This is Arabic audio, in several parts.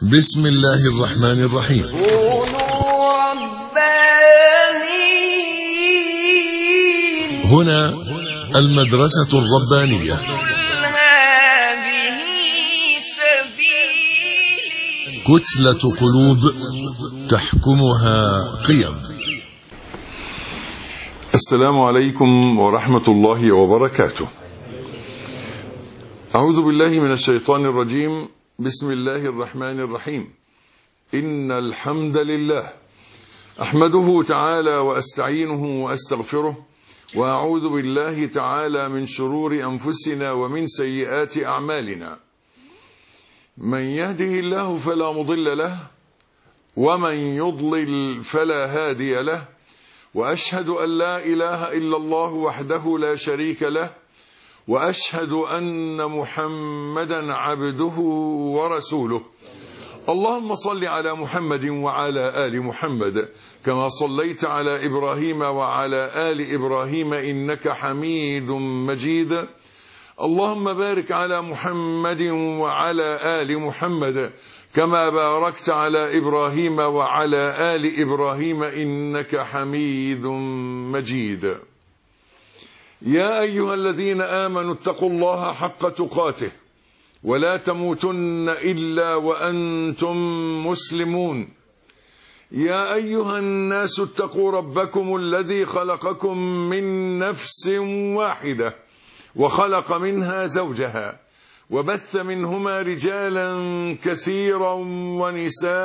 بسم الله الرحمن الرحيم. كونوا ربانيين. هنا المدرسة الربانية. هذه سبيلي. كتلة قلوب تحكمها قيم. السلام عليكم ورحمة الله وبركاته. أعوذ بالله من الشيطان الرجيم. بسم الله الرحمن الرحيم. إن الحمد لله أحمده تعالى وأستعينه وأستغفره، وأعوذ بالله تعالى من شرور أنفسنا ومن سيئات أعمالنا. من يهده الله فلا مضل له، ومن يضلل فلا هادي له، وأشهد أن لا إله إلا الله وحده لا شريك له، وأشهد أن محمدا عبده ورسوله. اللهم صل على محمد وعلى آل محمد كما صليت على إبراهيم وعلى آل إبراهيم إنك حميد مجيد. اللهم بارك على محمد وعلى آل محمد كما باركت على إبراهيم وعلى آل إبراهيم إنك حميد مجيد. يا أيها الذين آمنوا اتقوا الله حق تقاته ولا تموتن إلا وأنتم مسلمون. يا أيها الناس اتقوا ربكم الذي خلقكم من نفس واحدة وخلق منها زوجها وبث منهما رجالا كثيرا ونساء،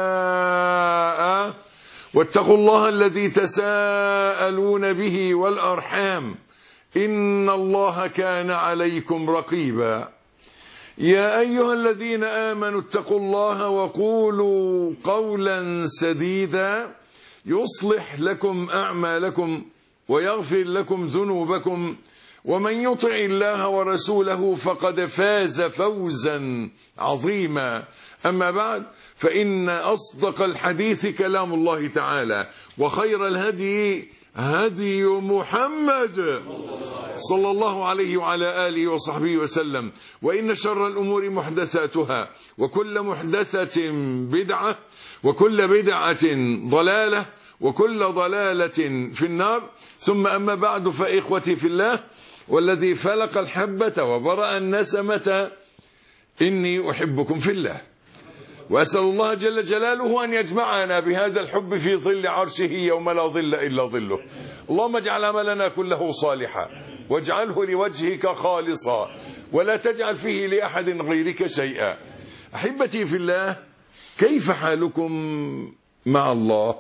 واتقوا الله الذي تساءلون به والأرحام إن الله كان عليكم رقيبا. يا أيها الذين آمنوا اتقوا الله وقولوا قولا سديدا يصلح لكم أعمالكم ويغفر لكم ذنوبكم، ومن يطع الله ورسوله فقد فاز فوزا عظيما. أما بعد، فإن أصدق الحديث كلام الله تعالى، وخير الهدي هدي محمد صلى الله عليه وعلى آله وصحبه وسلم، وإن شر الأمور محدثاتها، وكل محدثة بدعة، وكل بدعة ضلالة، وكل ضلالة في النار. ثم أما بعد، فإخوتي في الله والذي فلق الحبة وبرأ النسمة، إني أحبكم في الله، وأسأل الله جل جلاله أن يجمعنا بهذا الحب في ظل عرشه يوم لا ظل إلا ظله. اللهم اجعل عملنا كله صالحا، واجعله لوجهك خالصا، ولا تجعل فيه لأحد غيرك شيئا. أحبتي في الله، كيف حالكم مع الله؟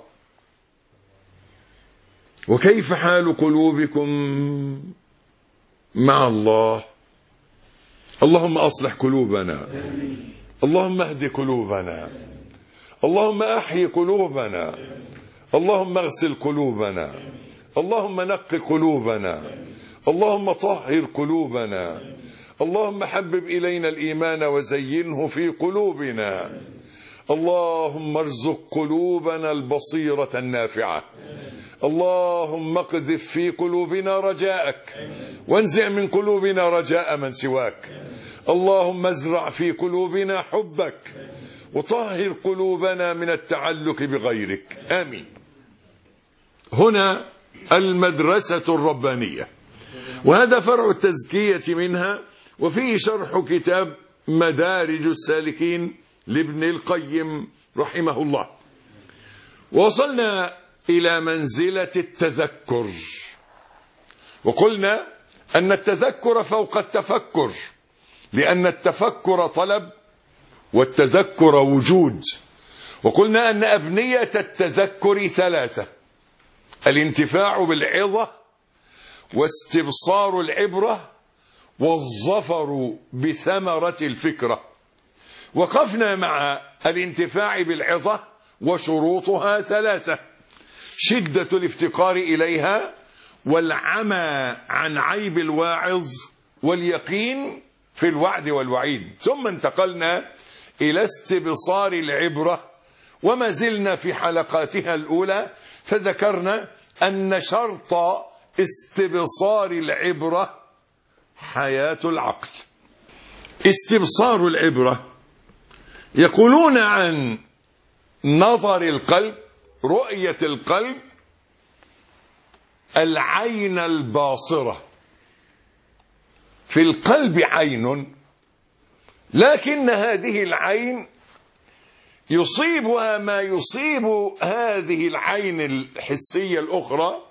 وكيف حال قلوبكم مع الله؟ اللهم أصلح قلوبنا، اللهم اهد قلوبنا، اللهم أحيي قلوبنا، اللهم اغسل قلوبنا، اللهم نق قلوبنا، اللهم طهر قلوبنا، اللهم حبب إلينا الإيمان وزينه في قلوبنا، اللهم ارزق قلوبنا البصيرة النافعة، اللهم اقذف في قلوبنا رجاءك، وانزع من قلوبنا رجاء من سواك، اللهم ازرع في قلوبنا حبك، وطهر قلوبنا من التعلق بغيرك، آمين. هنا المدرسة الربانية، وهذا فرع التزكية منها، وفيه شرح كتاب مدارج السالكين لابن القيم رحمه الله. وصلنا إلى منزلة التذكر، وقلنا أن التذكر فوق التفكر، لأن التفكر طلب والتذكر وجود. وقلنا أن أبنية التذكر ثلاثة: الانتفاع بالعظة، واستبصار العبرة، والظفر بثمرة الفكرة. وقفنا مع الانتفاع بالعظة، وشروطها ثلاثة: شدة الافتقار إليها، والعمى عن عيب الواعظ، واليقين في الوعد والوعيد. ثم انتقلنا إلى استبصار العبرة، وما زلنا في حلقاتها الأولى، فذكرنا أن شرط استبصار العبرة حياة العقل. استبصار العبرة يقولون عن نظر القلب، رؤية القلب، العين الباصرة. في القلب عين، لكن هذه العين يصيبها ما يصيب هذه العين الحسية الأخرى،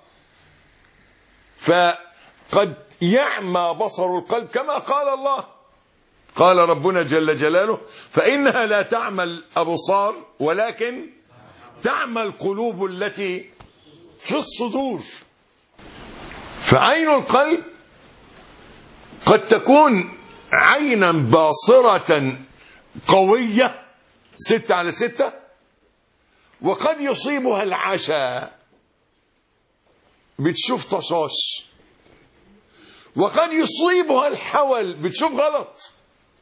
فقد يعمى بصر القلب كما قال الله. قال ربنا جل جلاله: فإنها لا تعمى الأبصار ولكن تعمى القلوب التي في الصدور. فعين القلب قد تكون عينا باصرة قوية 6/6، وقد يصيبها العشا، بتشوف طشاش، وقد يصيبها الحول، بتشوف غلط،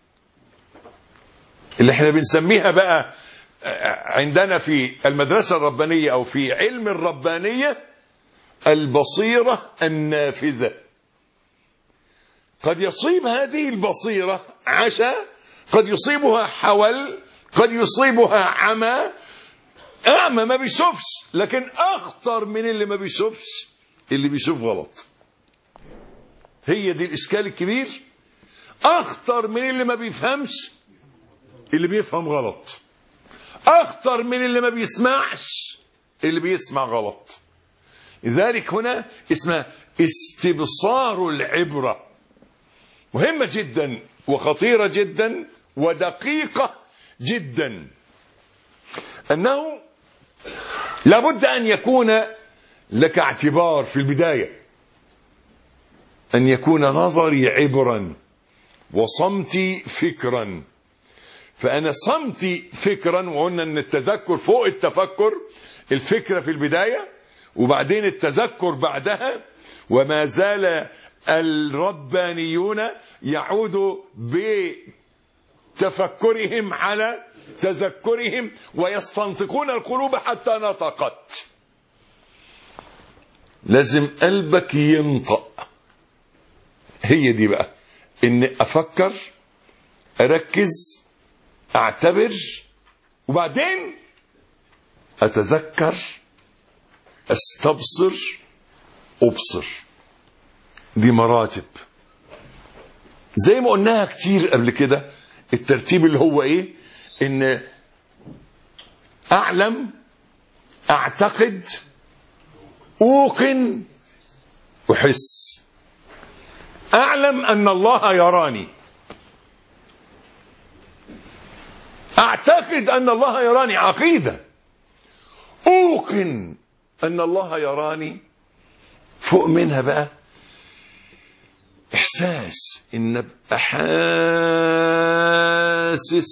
اللي احنا بنسميها بقى عندنا في المدرسة الربانية أو في علم الربانية البصيرة النافذة. قد يصيب هذه البصيرة عشا، قد يصيبها حول، قد يصيبها عمى. أعمى ما بيشوفش، لكن أخطر من اللي ما بيشوفش اللي بيشوف غلط. هي دي الإشكال الكبير. أخطر من اللي ما بيفهمش اللي بيفهم غلط. أخطر من اللي ما بيسمعش اللي بيسمع غلط. لذلك هنا اسمها استبصار العبرة. مهمة جدا وخطيرة جدا ودقيقة جدا، أنه لابد أن يكون لك اعتبار في البداية، أن يكون نظري عبرا وصمتي فكرا. فأنا صمتي فكرا، وقلنا أن التذكر فوق التفكر، الفكرة في البداية وبعدين التذكر بعدها. وما زال الربانيون يعود بتفكرهم على تذكرهم ويستنطقون القلوب حتى نطقت. لازم قلبك ينطق. هي دي بقى، ان افكر، اركز، اعتبر، وبعدين اتذكر، استبصر، ابصر. دي مراتب زي ما قلناها كتير قبل كده. الترتيب اللي هو ايه؟ ان اعلم، اعتقد، اوقن، احس. اعلم ان الله يراني، اعتقد ان الله يراني، عقيدة. اوقن ان الله يراني، فوق منها بقى احساس، ان ابقى حاسس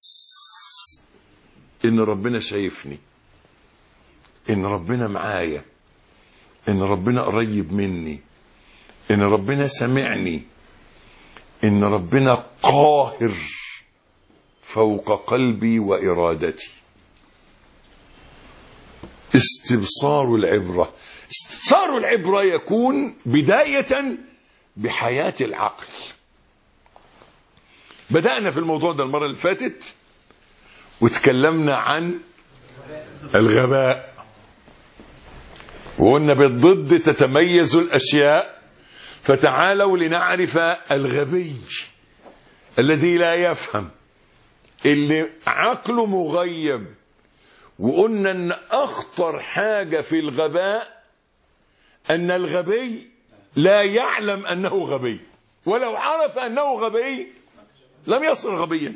ان ربنا شايفني، ان ربنا معايا، ان ربنا قريب مني، ان ربنا سمعني، ان ربنا قاهر فوق قلبي وارادتي. استبصار العبرة. استبصار العبرة يكون بداية بحياة العقل. بدأنا في الموضوع ده المرة اللي فاتت وتكلمنا عن الغباء، وقلنا بالضد تتميز الأشياء. فتعالوا لنعرف الغبي الذي لا يفهم، اللي عقله مغيب. وقلنا ان اخطر حاجة في الغباء ان الغبي لا يعلم انه غبي، ولو عرف انه غبي لم يصل غبيا.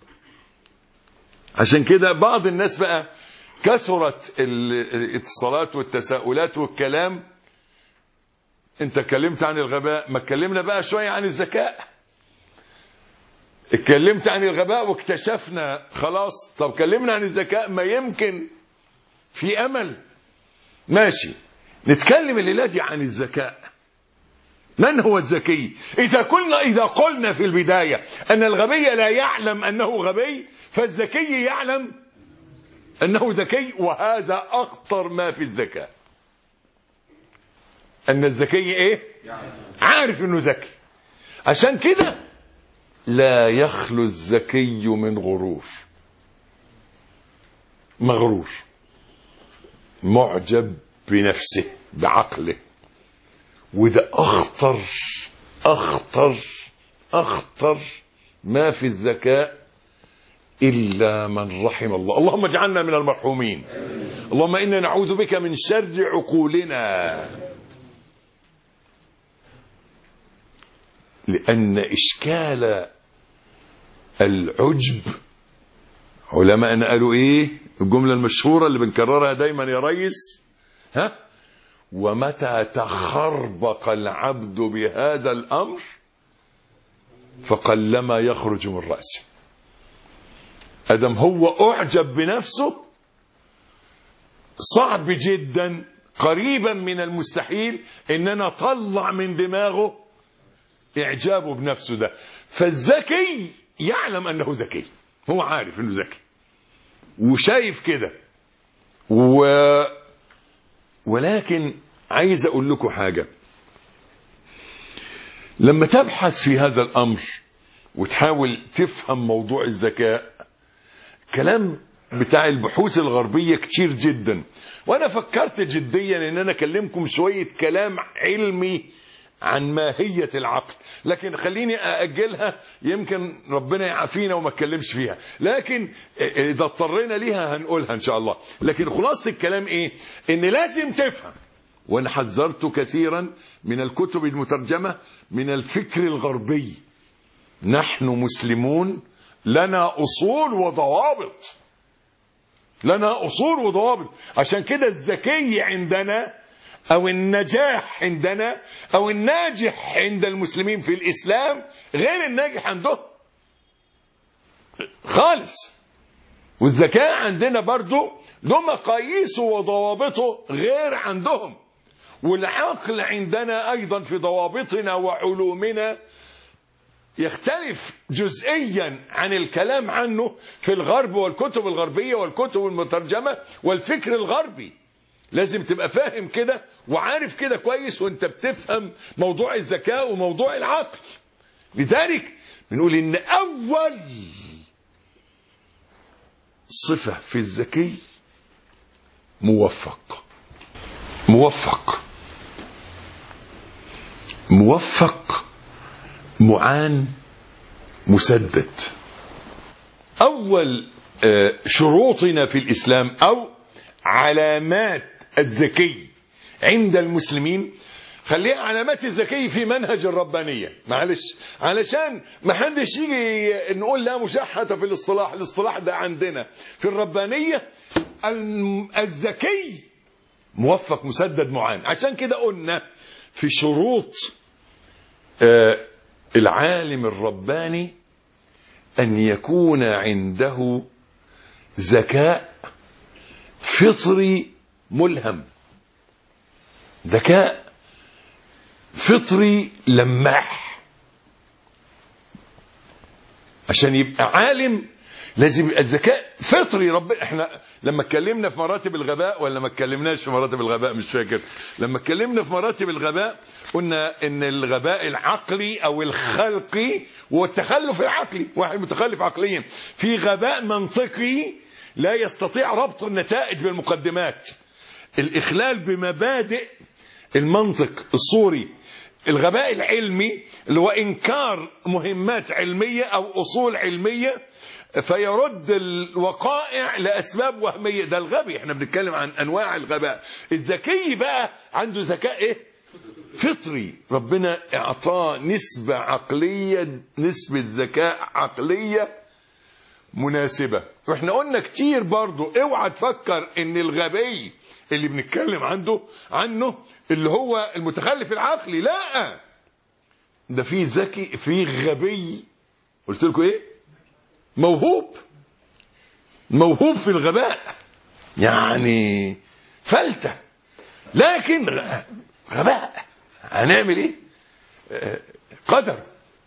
عشان كده بعض الناس بقى كثرت الاتصالات والتساؤلات والكلام. انت اتكلمت عن الغباء، ما اتكلمنا بقى شوية عن الذكاء. اتكلمت عن الغباء واكتشفنا خلاص، طب اتكلمنا عن الذكاء، ما يمكن في امل. ماشي، نتكلم الليلة دي عن الذكاء. من هو الذكي؟ إذا قلنا في البداية أن الغبي لا يعلم أنه غبي، فالذكي يعلم أنه ذكي. وهذا أخطر ما في الذكاء، أن الذكي إيه؟ عارف أنه ذكي. عشان كده لا يخلو الذكي من غرور. مغرور، معجب بنفسه بعقله. وده أخطر ما في الذكاء إلا من رحم الله. اللهم اجعلنا من المرحومين. اللهم إنا نعوذ بك من شر عقولنا. لأن إشكال العجب، علماء قالوا إيه الجملة المشهورة اللي بنكررها دايما يا ريس؟ ومتى تخربق العبد بهذا الأمر فقلما يخرج من رأسه. أدم هو أعجب بنفسه، صعب جدا، قريبا من المستحيل إن أنا أطلع من دماغه إعجابه بنفسه ده. فالذكي يعلم أنه ذكي، هو عارف أنه ذكي وشايف كده. ولكن عايز أقول لكم حاجة، لما تبحث في هذا الأمر وتحاول تفهم موضوع الذكاء، كلام بتاع البحوث الغربية كتير جدا. وأنا فكرت جديا أن أنا أكلمكم شوية كلام علمي عن ماهية العقل، لكن خليني أأجلها، يمكن ربنا يعافينا وما اتكلمش فيها، لكن إذا اضطرينا ليها هنقولها إن شاء الله. لكن خلاصة الكلام إيه؟ إن لازم تفهم، وأنا حذرت كثيرا من الكتب المترجمة من الفكر الغربي. نحن مسلمون لنا أصول وضوابط، لنا أصول وضوابط. عشان كده الذكي عندنا أو النجاح عندنا أو الناجح عند المسلمين في الإسلام غير الناجح عندهم خالص. والذكاء عندنا برضو له مقاييسه وضوابطه غير عندهم. والعقل عندنا أيضا في ضوابطنا وعلومنا يختلف جزئيا عن الكلام عنه في الغرب والكتب الغربية والكتب المترجمة والفكر الغربي. لازم تبقى فاهم كده وعارف كده كويس وانت بتفهم موضوع الذكاء وموضوع العقل. لذلك بنقول ان اول صفة في الذكي موفق. معان، مسدد. اول شروطنا في الاسلام او علامات الذكي عند المسلمين، خليها علامات الذكي في منهج الربانية، معلش علشان ما حدش يجي نقول لا مشاحة في الاصطلاح ده عندنا في الربانية. الذكي موفق مسدد معان. عشان كده قلنا في شروط العالم الرباني أن يكون عنده ذكاء فطري ملهم، ذكاء فطري لماح. عشان يبقى عالم لازم يبقى الذكاء فطري. ربنا احنا لما اتكلمنا في مراتب الغباء ولا ما اتكلمناش في مراتب الغباء مش فاكر، لما اتكلمنا في مراتب الغباء قلنا ان الغباء العقلي او الخلقي والتخلف العقلي. واحد متخلف عقليا. في غباء منطقي لا يستطيع ربط النتائج بالمقدمات، الإخلال بمبادئ المنطق الصوري. الغباء العلمي اللي هو إنكار مهمات علمية أو أصول علمية فيرد الوقائع لأسباب وهمية، ده الغبي. احنا بنتكلم عن أنواع الغباء. الذكي بقى عنده ذكاء ايه؟ فطري. ربنا اعطاه نسبة عقلية، نسبة ذكاء عقلية مناسبة. واحنا قلنا كتير برضو اوعى تفكر ان الغبي اللي بنتكلم عنه اللي هو المتخلف العقلي، لا، ده في ذكي، في غبي قلت لكم ايه؟ موهوب في الغباء، يعني فلتة، لكن غباء. هنعمل ايه؟ قدر.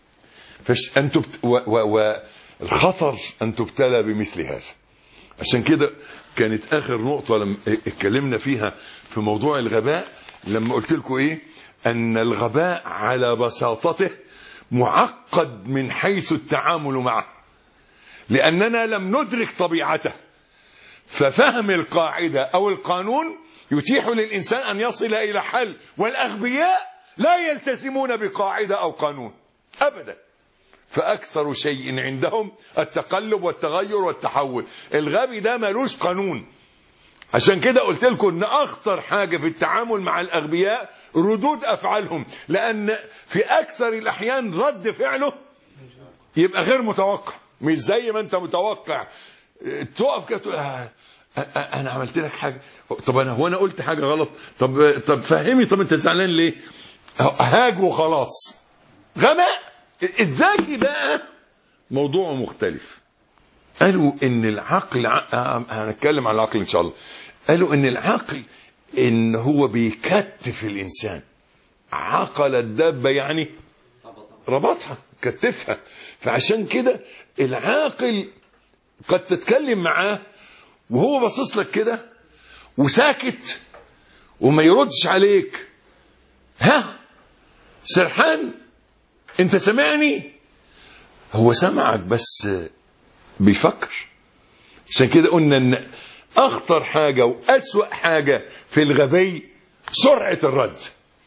والخطر أن تبتلى بمثل هذا. عشان كده كانت آخر نقطة لما اتكلمنا فيها في موضوع الغباء لما قلت لكم إيه؟ أن الغباء على بساطته معقد من حيث التعامل معه، لأننا لم ندرك طبيعته. ففهم القاعدة أو القانون يتيح للإنسان أن يصل إلى حل، والأغبياء لا يلتزمون بقاعدة أو قانون أبدا، فأكثر شيء عندهم التقلب والتغير والتحول. الغبي ده ملوش قانون. عشان كده قلت لكم ان اخطر حاجة في التعامل مع الاغبياء ردود افعالهم، لان في اكثر الاحيان رد فعله يبقى غير متوقع، مش زي ما انت متوقع. تقف كده تقول انا عملت لك حاجة، طب انا قلت حاجة غلط، طب فهمي، طب انت زعلان ليه؟ هاج وخلاص. غباء. الذكي بقى موضوعه مختلف. قالوا ان العقل، هنتكلم عن العقل ان شاء الله، قالوا ان العقل ان هو بيكتف الانسان. عقل الدابة يعني ربطها، كتفها. فعشان كده العاقل قد تتكلم معاه وهو باصص لك كده وساكت وما يردش عليك، ها سرحان، انت سمعني؟ هو سمعك بس بيفكر. عشان كده قلنا ان اخطر حاجة واسوأ حاجة في الغبي سرعة الرد.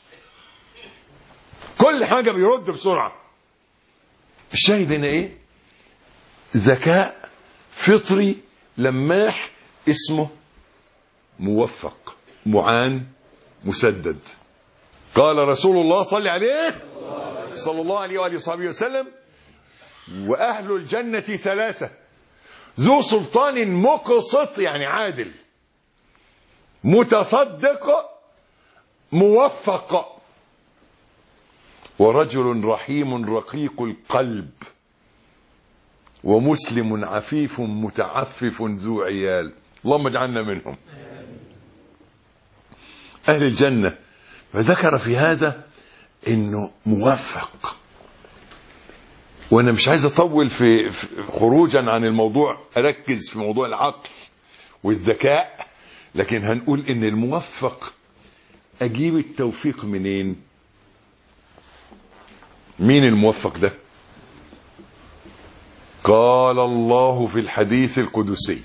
كل حاجة بيرد بسرعة. الشاهد هنا ايه؟ ذكاء فطري لماح اسمه موفق، معان، مسدد. قال رسول الله صلى الله عليه وآله وصحبه وسلم: وأهل الجنة ثلاثة: ذو سلطان مقسط يعني عادل، متصدق، موفق، ورجل رحيم رقيق القلب، ومسلم عفيف متعفف ذو عيال. اللهم اجعلنا منهم. أهل الجنة. فذكر في هذا انه موفق. وانا مش عايز اطول في خروجا عن الموضوع، اركز في موضوع العقل والذكاء، لكن هنقول ان الموفق اجيب التوفيق منين؟ مين الموفق ده؟ قال الله في الحديث القدسي: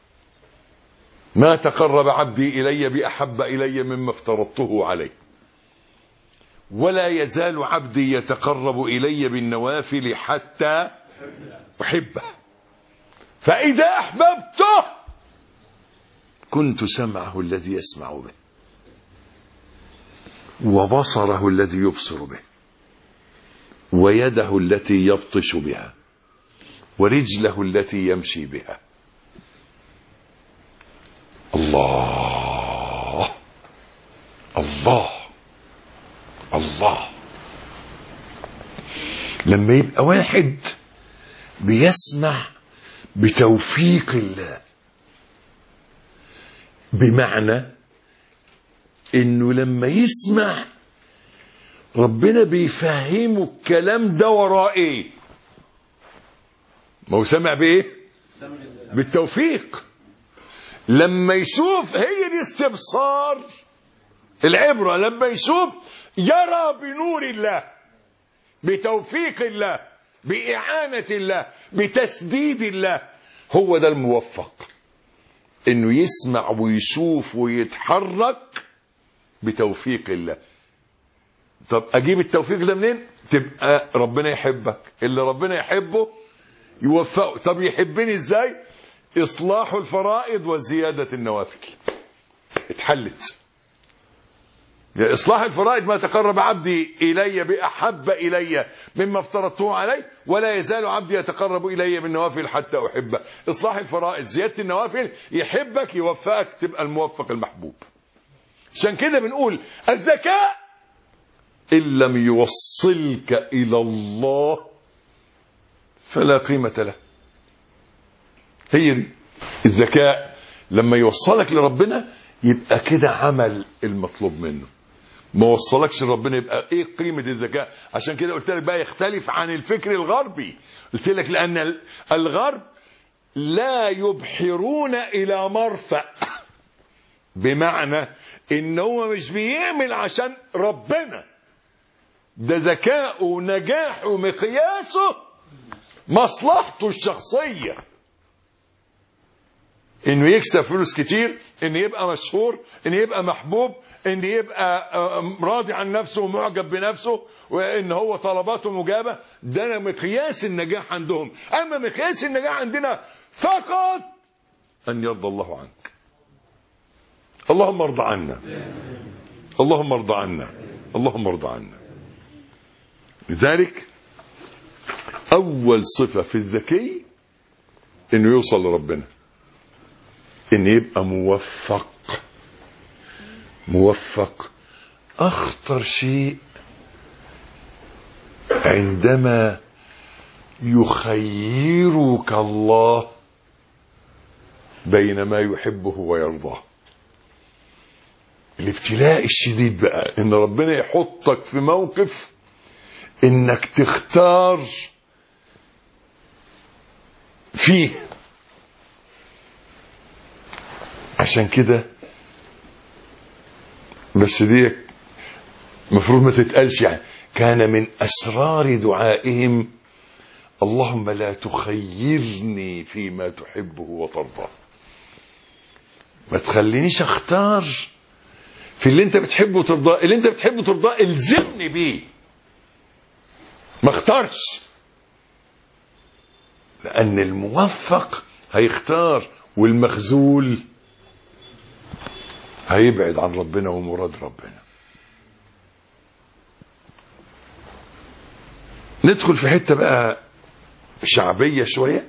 ما تقرب عبدي الي باحب الي مما افترضته عليه، ولا يزال عبدي يتقرب إلي بالنوافل حتى أحبه، فإذا أحببته كنت سمعه الذي يسمع به، وبصره الذي يبصر به، ويده التي يبطش بها، ورجله التي يمشي بها. الله الله الله. لما يبقى واحد بيسمع بتوفيق الله، بمعنى انه لما يسمع ربنا بيفهمه الكلام ده وراه ايه. ما هو سمع بايه؟ بالتوفيق. لما يشوف، هي دي استبصار العبرة، لما يشوف يرى بنور الله، بتوفيق الله، بإعانة الله، بتسديد الله. هو ده الموفق، انه يسمع ويشوف ويتحرك بتوفيق الله. طب اجيب التوفيق ده منين؟ تبقى ربنا يحبك. اللي ربنا يحبه يوفقه. طب يحبني ازاي؟ اصلاح الفرائض وزيادة النوافل. اتحلت. إصلاح الفرائض: ما تقرب عبدي إلي بأحب إلي مما افترضته عليه، ولا يزال عبدي يتقرب إلي بالنوافل حتى أحبه. إصلاح الفرائض، زيادة النوافل، يحبك يوفقك، تبقى الموفق المحبوب. عشان كده بنقول الذكاء إن لم يوصلك إلى الله فلا قيمة له. هي دي الذكاء. لما يوصلك لربنا يبقى كده عمل المطلوب منه. ما وصلكش لربنا يبقى ايه قيمة الذكاء؟ عشان كده قلت لك بقى يختلف عن الفكر الغربي. قلت لك لأن الغرب لا يبحرون إلى مرفأ، بمعنى إن هو مش بيعمل عشان ربنا، ده ذكاءه ونجاحه ومقياسه مصلحته الشخصية. انه يكسب فلوس كتير، انه يبقى مشهور، انه يبقى محبوب، انه يبقى راضي عن نفسه ومعجب بنفسه، وان هو طلباته مجابة. ده مقياس النجاح عندهم. اما مقياس النجاح عندنا فقط ان يرضى الله عنك. اللهم ارضى عنا، اللهم ارضى عنا، اللهم ارضى عنا. لذلك اول صفة في الذكي انه يوصل لربنا، ان يبقى موفق. موفق اخطر شيء عندما يخيرك الله بين ما يحبه ويرضاه. الابتلاء الشديد بقى ان ربنا يحطك في موقف انك تختار فيه. عشان كده بس دي مفروض ما تتقالش، يعني كان من اسرار دعائهم اللهم لا تخيرني فيما تحبه وترضاه. ما تخلينيش اختار في اللي انت بتحبه وترضاه. اللي انت بتحبه وترضاه الزمني بيه، ما اختارش. لان الموفق هيختار والمخذول هيبعد عن ربنا ومراد ربنا. ندخل في حتة بقى شعبية شوية.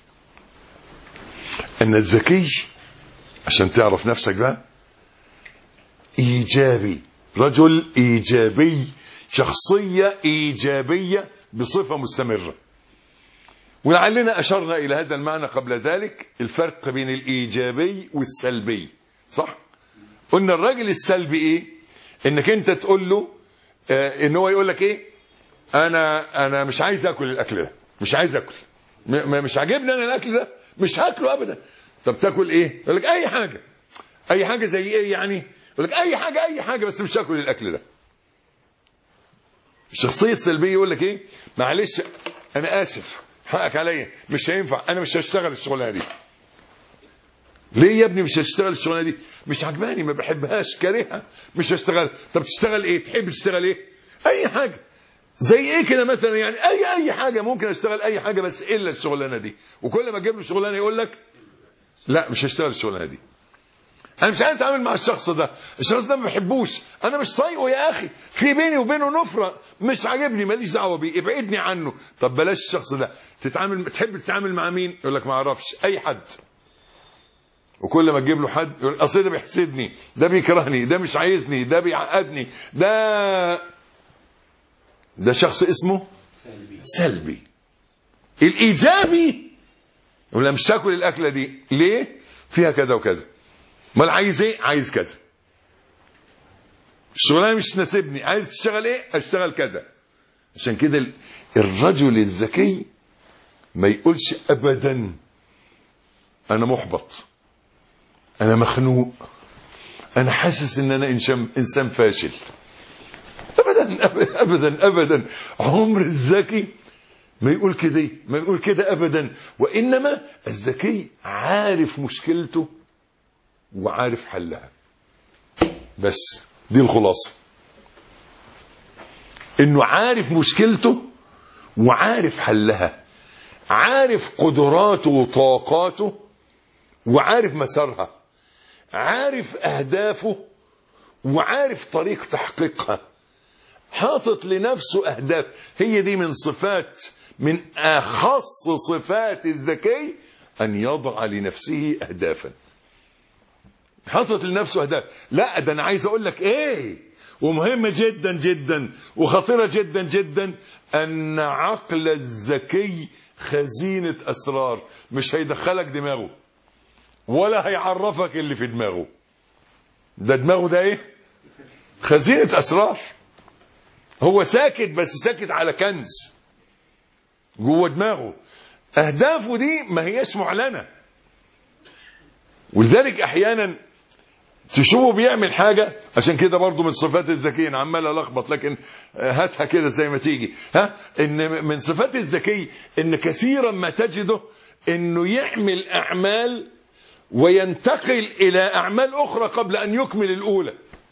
ان الذكي عشان تعرف نفسك بقى ايجابي، رجل ايجابي، شخصية ايجابية بصفة مستمرة. ولعلنا اشرنا الى هذا المعنى قبل ذلك، الفرق بين الايجابي والسلبي، صح؟ قلنا الراجل السلبي ايه؟ انك انت تقول له ان هو يقول لك ايه؟ انا مش عايز اكل الاكل ده، مش عايز اكل، مش عاجبني انا الاكل ده، مش هاكله ابدا. طب تاكل ايه؟ يقول لك اي حاجه. اي حاجه زي ايه يعني؟ يقول لك اي حاجه، اي حاجه بس مش هاكل الاكل ده. الشخصيه السلبيه يقول لك ايه؟ معلش انا اسف، حقك عليا، مش هينفع، انا مش هشتغل الشغلانه دي. ليه يا ابني مش هتشتغل الشغلانه دي؟ مش عجباني، ما بحبهاش، كارهها، مش هشتغل. طب تشتغل ايه؟ تحب تشتغل ايه؟ اي حاجه. زي ايه كده مثلا؟ يعني اي حاجه ممكن اشتغل، اي حاجه بس الا الشغلانه دي. وكل ما اجيب له شغلانه يقول لك لا مش هشتغل الشغلانه دي. انا مش عايز اتعامل مع الشخص ده، الشخص ده ما بحبوش، انا مش طايقه يا اخي، في بيني وبينه نفره، مش عاجبني، ماليش دعوه بيه، ابعدني عنه. طب بلاش الشخص ده، تحب تتعامل مع مين؟ يقول لك ما اعرفش، اي حد. وكل ما تجيب له حد يقول اصل ده بيحسدني، ده بيكرهني، ده مش عايزني، ده بيعقدني، ده شخص اسمه سلبي. الايجابي يقول لا مش هاكل الاكله دي، ليه؟ فيها كذا وكذا. امال عايز ايه؟ عايز كذا. الشغلانه مش تناسبني، عايز تشتغل ايه؟ اشتغل كذا. عشان كده الرجل الذكي ما يقولش ابدا انا محبط، انا مخنوق، انا حاسس ان انا انسان فاشل. ابدا ابدا ابدا. عمر الذكي ما يقول كده، ما يقول كده ابدا. وانما الذكي عارف مشكلته وعارف حلها. بس دي الخلاصه، انه عارف مشكلته وعارف حلها، عارف قدراته وطاقاته وعارف مسارها، عارف اهدافه وعارف طريق تحقيقها، حاطط لنفسه اهداف. هي دي من صفات، من اخص صفات الذكي، ان يضع لنفسه اهدافا. حاطط لنفسه اهداف. لا ده انا عايز اقول لك ايه، ومهمه جدا جدا وخطيره جدا جدا، ان عقل الذكي خزينه اسرار، مش هيدخلك دماغه ولا هيعرفك اللي في دماغه. ده دماغه ده ايه؟ خزينه اسرار. هو ساكت، بس ساكت على كنز جوه دماغه. اهدافه دي ما هيش معلنه. ولذلك احيانا تشوفه بيعمل حاجه، عشان كده برضو من صفات الذكي، انا عمال الخبط لكن هاتها كده زي ما تيجي. ان من صفات الذكي ان كثيرا ما تجده انه يعمل اعمال وينتقل إلى أعمال أخرى قبل أن يكمل الأولى.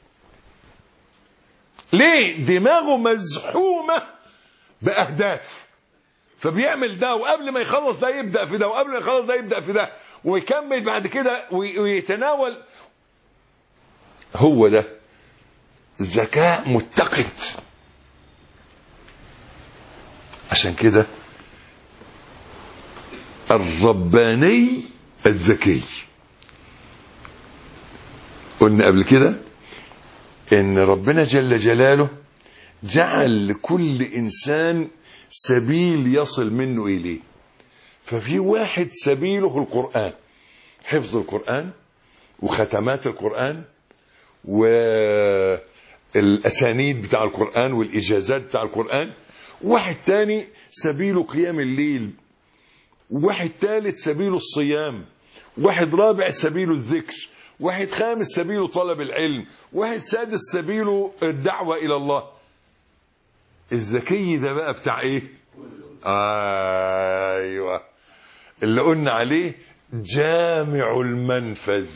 ليه؟ دماغه مزحومة بأهداف، فبيعمل ده، وقبل ما يخلص ده يبدأ في ده، وقبل ما يخلص ده يبدأ في ده، ويكمل بعد كده ويتناول. هو ده ذكاء متقد. عشان كده الرباني الذكي، قلنا قبل كده ان ربنا جل جلاله جعل لكل انسان سبيل يصل منه اليه. ففي واحد سبيله القرآن، حفظ القرآن وختمات القرآن والأسانيد بتاع القرآن والإجازات بتاع القرآن. واحد تاني سبيله قيام الليل، واحد ثالث سبيله الصيام، واحد رابع سبيله الذكر، واحد خامس سبيله طلب العلم، واحد سادس سبيله الدعوة إلى الله. الذكي ده بقى بتاع ايه؟ ايوه، اللي قلنا عليه جامع المنفذ،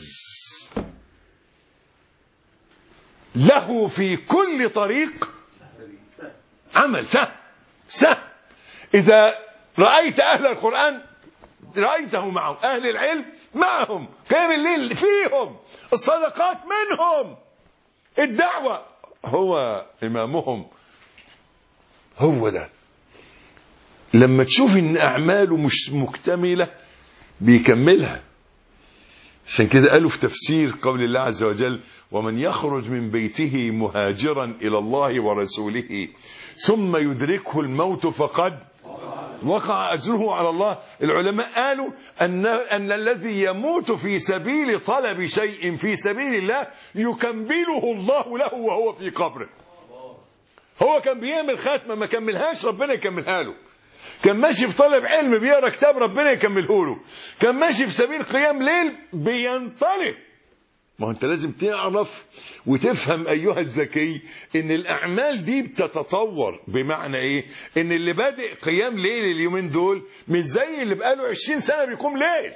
له في كل طريق عمل سهل. إذا رأيت أهل القرآن رأيته معهم، أهل العلم معهم، قيام الليل فيهم، الصدقات منهم، الدعوة هو إمامهم. هو ده. لما تشوف إن أعماله مش مكتملة بيكملها. عشان كده قالوا في تفسير قول الله عز وجل: ومن يخرج من بيته مهاجرا إلى الله ورسوله ثم يدركه الموت فقد وقع أجره على الله. العلماء قالوا أن الذي يموت في سبيل طلب شيء في سبيل الله يكمله الله له وهو في قبره. هو كان بيعمل خاتمة ما كملهاش، ربنا يكملها له. كان ماشي في طلب علم بيقرأ كتاب، ربنا يكمله له. كان ماشي في سبيل قيام ليل بينطلق. ما هو انت لازم تعرف وتفهم ايها الذكي ان الاعمال دي بتتطور. بمعنى ايه؟ ان اللي بادئ قيام ليل اليومين دول مش زي اللي بقاله 20 سنة بيقوم ليل.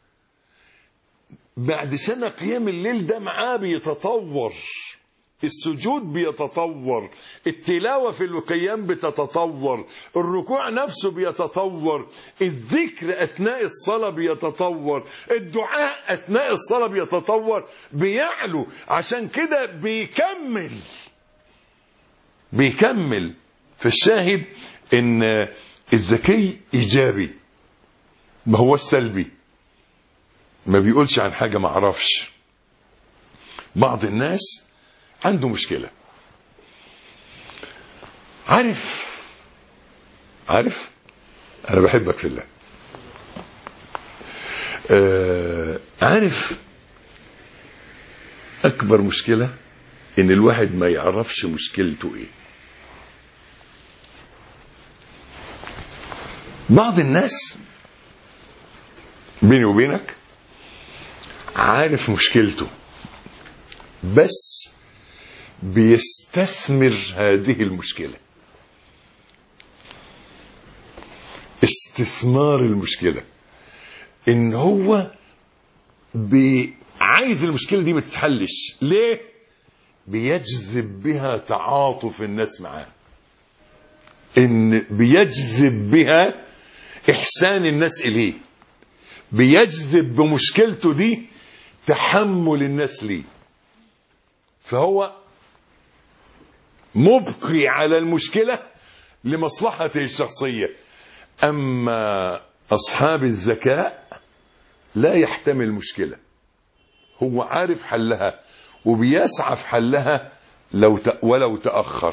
بعد سنة قيام الليل ده معاه بيتطور، السجود بيتطور، التلاوة في القيام بتتطور، الركوع نفسه بيتطور، الذكر أثناء الصلاة بيتطور، الدعاء أثناء الصلاة بيتطور، بيعلو. عشان كده بيكمل. فالشاهد إن الذكي إيجابي، ما هو السلبي، ما بيقولش عن حاجة ما عرفش. بعض الناس عنده مشكلة، عارف أنا بحبك في الله، عارف أكبر مشكلة إن الواحد ما يعرفش مشكلته إيه. بعض الناس بيني وبينك عارف مشكلته، بس بيستثمر هذه المشكلة، استثمار المشكلة، ان هو عايز المشكلة دي ما تتحلش. ليه؟ بيجذب بها تعاطف الناس معاه، ان بيجذب بها احسان الناس اليه، بيجذب بمشكلته دي تحمل الناس ليه. فهو مبقي على المشكلة لمصلحته الشخصية. أما أصحاب الذكاء لا يحتمل مشكلة، هو عارف حلها وبيسعى في حلها ولو تأخر.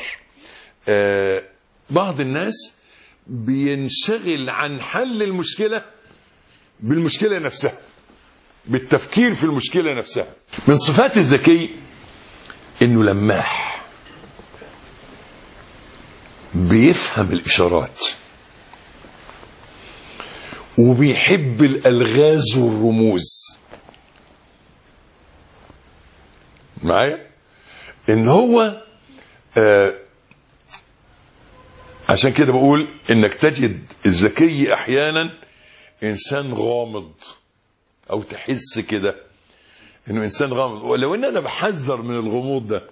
بعض الناس بينشغل عن حل المشكلة بالمشكلة نفسها، بالتفكير في المشكلة نفسها. من صفات الذكي إنه لماح، بيفهم الإشارات، وبيحب الألغاز والرموز. معايا؟ إن هو عشان كده بقول إنك تجد الذكي أحيانا إنسان غامض، او تحس كده انه انسان غامض. ولو ان انا بحذر من الغموض ده،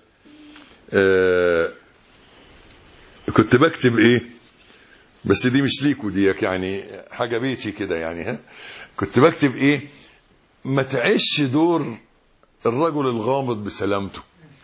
كنت بكتب ايه، بس دي مش ليكوا ديك، يعني حاجه بيتي كده يعني. ها، كنت بكتب ايه، ما تعيش دور الرجل الغامض بسلامته،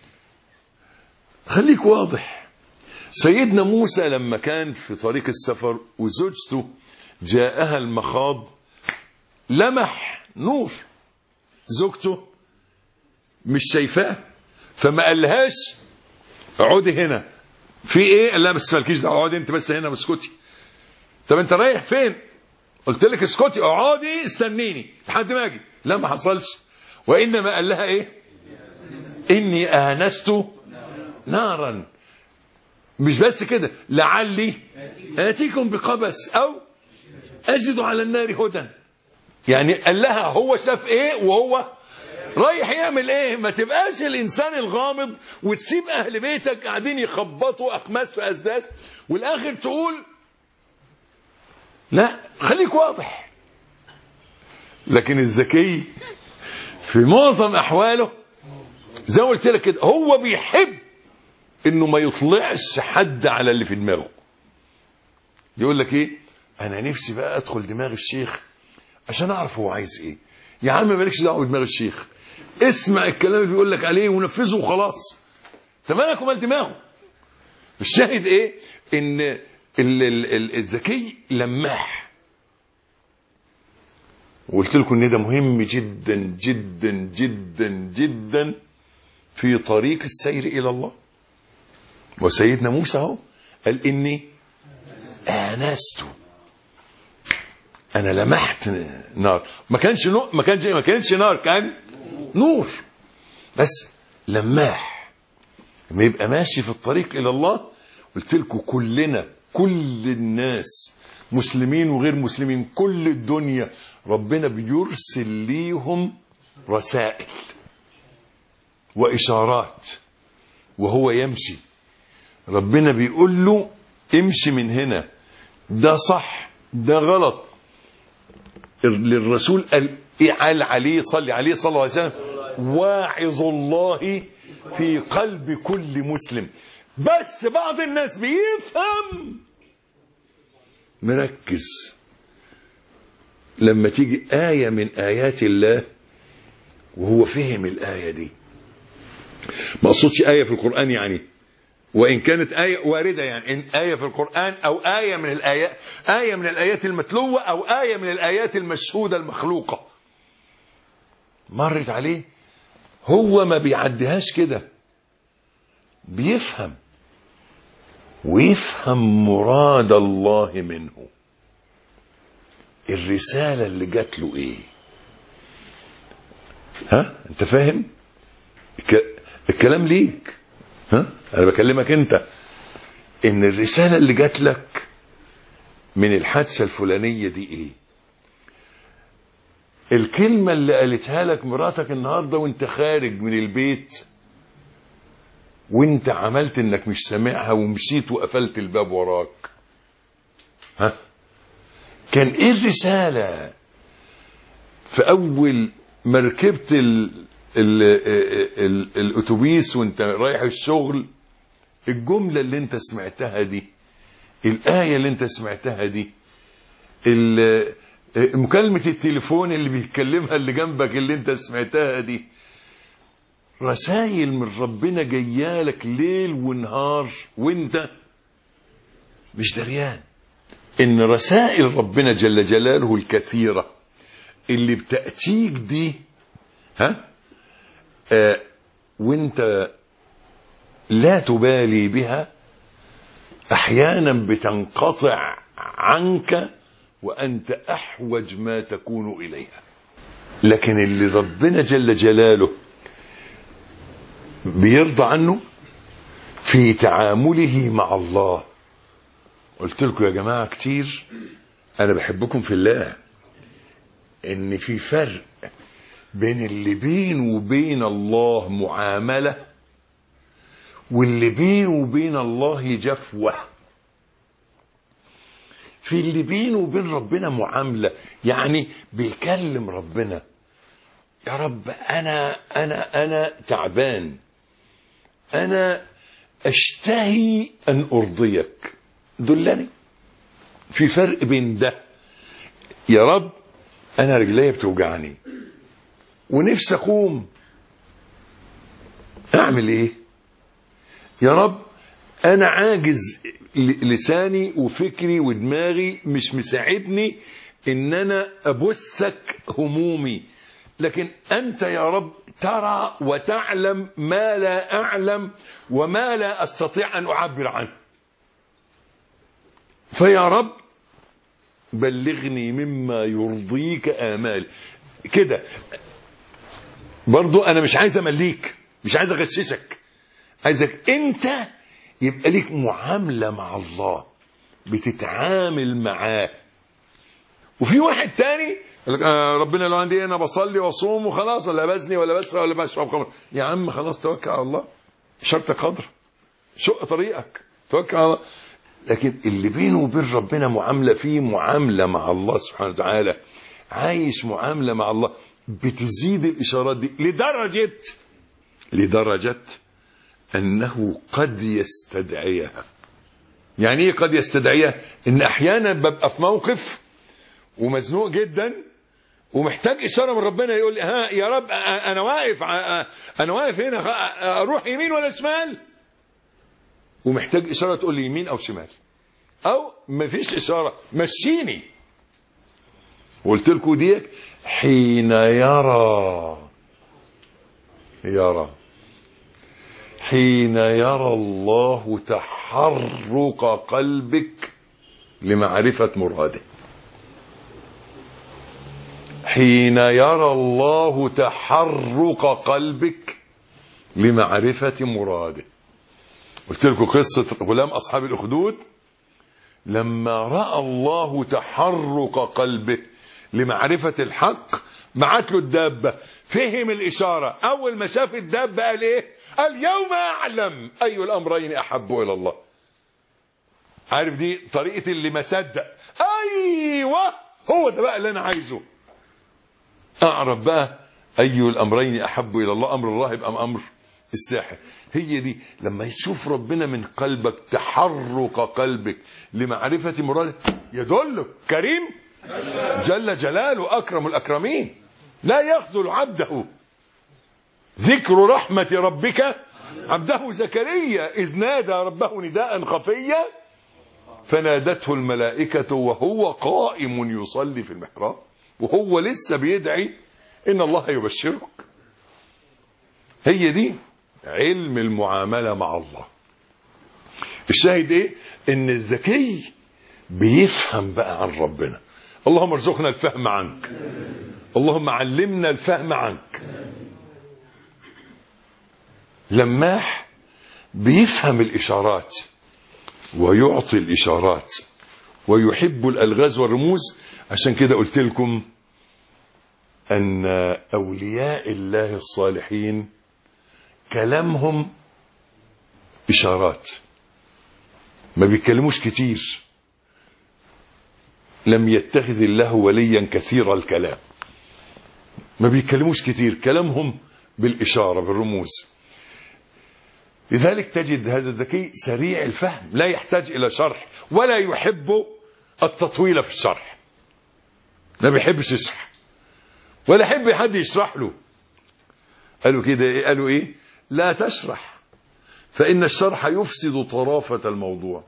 خليك واضح. سيدنا موسى لما كان في طريق السفر وزوجته جاءها المخاض، لمح نور، زوجته مش شايفاه، فما قالهاش اقعدي هنا، في ايه؟ قال لها بس مالكيش دعوه، اقعدي انت بس هنا واسكتي. طب انت رايح فين؟ قلت لك اسكتي، اقعدي استنيني لحد ما اجي. لا، ما حصلش. وانما قال لها ايه؟ اني انست نارا. مش بس كده، لعلي اتيكم بقبس او اجد على النار هدى. يعني قال لها هو شاف ايه وهو رايح يعمل ايه. ما تبقاش الانسان الغامض وتسيب اهل بيتك قاعدين يخبطوا اخماس في اسداس والاخر تقول لا، خليك واضح. لكن الذكي في معظم احواله زي ما قلت لك كده، هو بيحب انه ما يطلعش حد على اللي في دماغه. يقول لك ايه، انا نفسي بقى ادخل دماغ الشيخ عشان اعرف هو عايز ايه. يا عم مالكش دعوه بدماغ الشيخ، اسمع الكلام اللي بيقول لك عليه ونفذه وخلاص. انت مالك ومال دماغه. الشاهد ايه، ان الذكي لماح. وقلت لكم ان ده مهم جدا جدا جدا جدا في طريق السير الى الله. وسيدنا موسى اهو قال اني آنست، انا لمحت نار. ما كانش نار، كان نور. بس لماح لما يبقى ماشي في الطريق الى الله. قلت لكم كلنا، كل الناس مسلمين وغير مسلمين، كل الدنيا ربنا بيرسل ليهم رسائل وإشارات. وهو يمشي ربنا بيقول له امشي من هنا، ده صح ده غلط. للرسول قال عليه صلى الله عليه وسلم واعظ الله في قلب كل مسلم. بس بعض الناس بيفهم مركز لما تيجي آية من آيات الله وهو فهم الآية دي. ما أقصدش آية في القرآن يعني، وإن كانت آية واردة يعني، إن آية في القرآن أو آية من الآيات، آية من الآيات المتلوة أو آية من الآيات المشهودة المخلوقة مرت عليه، هو ما بيعديهاش كده، بيفهم ويفهم مراد الله منه، الرسالة اللي جات له ايه. ها انت فاهم الكلام ليك؟ ها انا بكلمك انت، ان الرسالة اللي جات لك من الحادثة الفلانية دي ايه. الكلمة اللي قالتها لك مراتك النهاردة وانت خارج من البيت وانت عملت انك مش سامعها ومشيت وقفلت الباب وراك، ها كان ايه الرسالة؟ في اول ما ركبت الاتوبيس وانت رايح الشغل، الجملة اللي انت سمعتها دي، الآية اللي انت سمعتها دي، مكالمة التليفون اللي بيتكلمها اللي جنبك اللي انت سمعتها دي، رسائل من ربنا جايالك ليل ونهار وانت مش دريان ان رسائل ربنا جل جلاله الكثيرة اللي بتأتيك دي وانت لا تبالي بها، احيانا بتنقطع عنك وانت احوج ما تكون اليها. لكن اللي ربنا جل جلاله بيرضى عنه في تعامله مع الله. قلت لكم يا جماعة كتير، انا بحبكم في الله، ان في فرق بين اللي بينه وبين الله معاملة واللي بينه وبين الله جفوة. في اللي بينه وبين ربنا معاملة، يعني بيكلم ربنا يا رب أنا تعبان، أنا أشتهي أن أرضيك، دلني. في فرق بين ده، يا رب أنا رجلي بتوجعني ونفسي أقوم، أعمل إيه؟ يا رب أنا عاجز، لساني وفكري ودماغي مش مساعدني إن أنا أبثك همومي، لكن أنت يا رب ترى وتعلم ما لا أعلم وما لا أستطيع أن أعبر عنه، فيا رب بلغني مما يرضيك آمال. كده برضو أنا مش عايز أمليك، مش عايز أغششك، عايزك أنت يبقى ليك معاملة مع الله، بتتعامل معاه. وفي واحد تاني يقول لك ربنا لو عندي انا بصلي واصوم وخلاص، ولا بزني ولا بسرق ولا بشرب خمر. يا عم خلاص توكل على الله، شرطك خضر، شق طريقك، توكل على الله. لكن اللي بينه وبين ربنا معامله، فيه معامله مع الله سبحانه وتعالى، عايش معامله مع الله، بتزيد الاشارات دي لدرجه انه قد يستدعيها. يعني ايه قد يستدعيها؟ ان احيانا ببقى في موقف ومزنوق جدا ومحتاج اشاره من ربنا، يقول لي ها يا رب انا واقف هنا، اروح يمين ولا شمال؟ ومحتاج اشاره تقول لي يمين او شمال، او مفيش اشاره مشيني. وقلت لكم دي حين يرى الله تحرك قلبك لمعرفة مراده. حين يرى الله تحرك قلبك لمعرفة مراده. قلت لكم قصة غلام أصحاب الأخدود، لما رأى الله تحرك قلبه لمعرفة الحق بعت له الدابة، فهم الإشارة، أول ما شاف الدابة قال إيه؟ اليوم أعلم أي الأمرين أحب إلى الله. عارف دي طريقة اللي ما صدق، أيوة هو ده بقى اللي أنا عايزه. أعرف بقى أي الأمرين أحب إلى الله، أمر الراهب أم أمر الساحر. هي دي لما يشوف ربنا من قلبك، تحرك قلبك لمعرفة مراده، يدلك كريم جل جلاله، أكرم الأكرمين، لا يخذل عبده. ذكر رحمة ربك عبده زكريا إذ نادى ربه نداء خفيا فنادته الملائكة وهو قائم يصلي في المحراب، وهو لسه بيدعي إن الله يبشرك. هي دي علم المعاملة مع الله. الشاهد إيه؟ إن الذكي بيفهم بقى عن ربنا. اللهم ارزقنا الفهم عنك، اللهم علمنا الفهم عنك. لماح بيفهم الإشارات ويعطي الإشارات ويحب الألغاز والرموز. عشان كده قلت لكم أن أولياء الله الصالحين كلامهم إشارات، ما بيتكلموش كتير. لم يتخذ الله وليا كثير الكلام، ما بيتكلموش كتير، كلامهم بالإشارة بالرموز. لذلك تجد هذا الذكي سريع الفهم، لا يحتاج إلى شرح ولا يحب التطويل في الشرح، ما بيحبش يشرح ولا يحب حد يشرح له. قالوا كده، قالوا إيه؟ لا تشرح فإن الشرح يفسد طرافة الموضوع.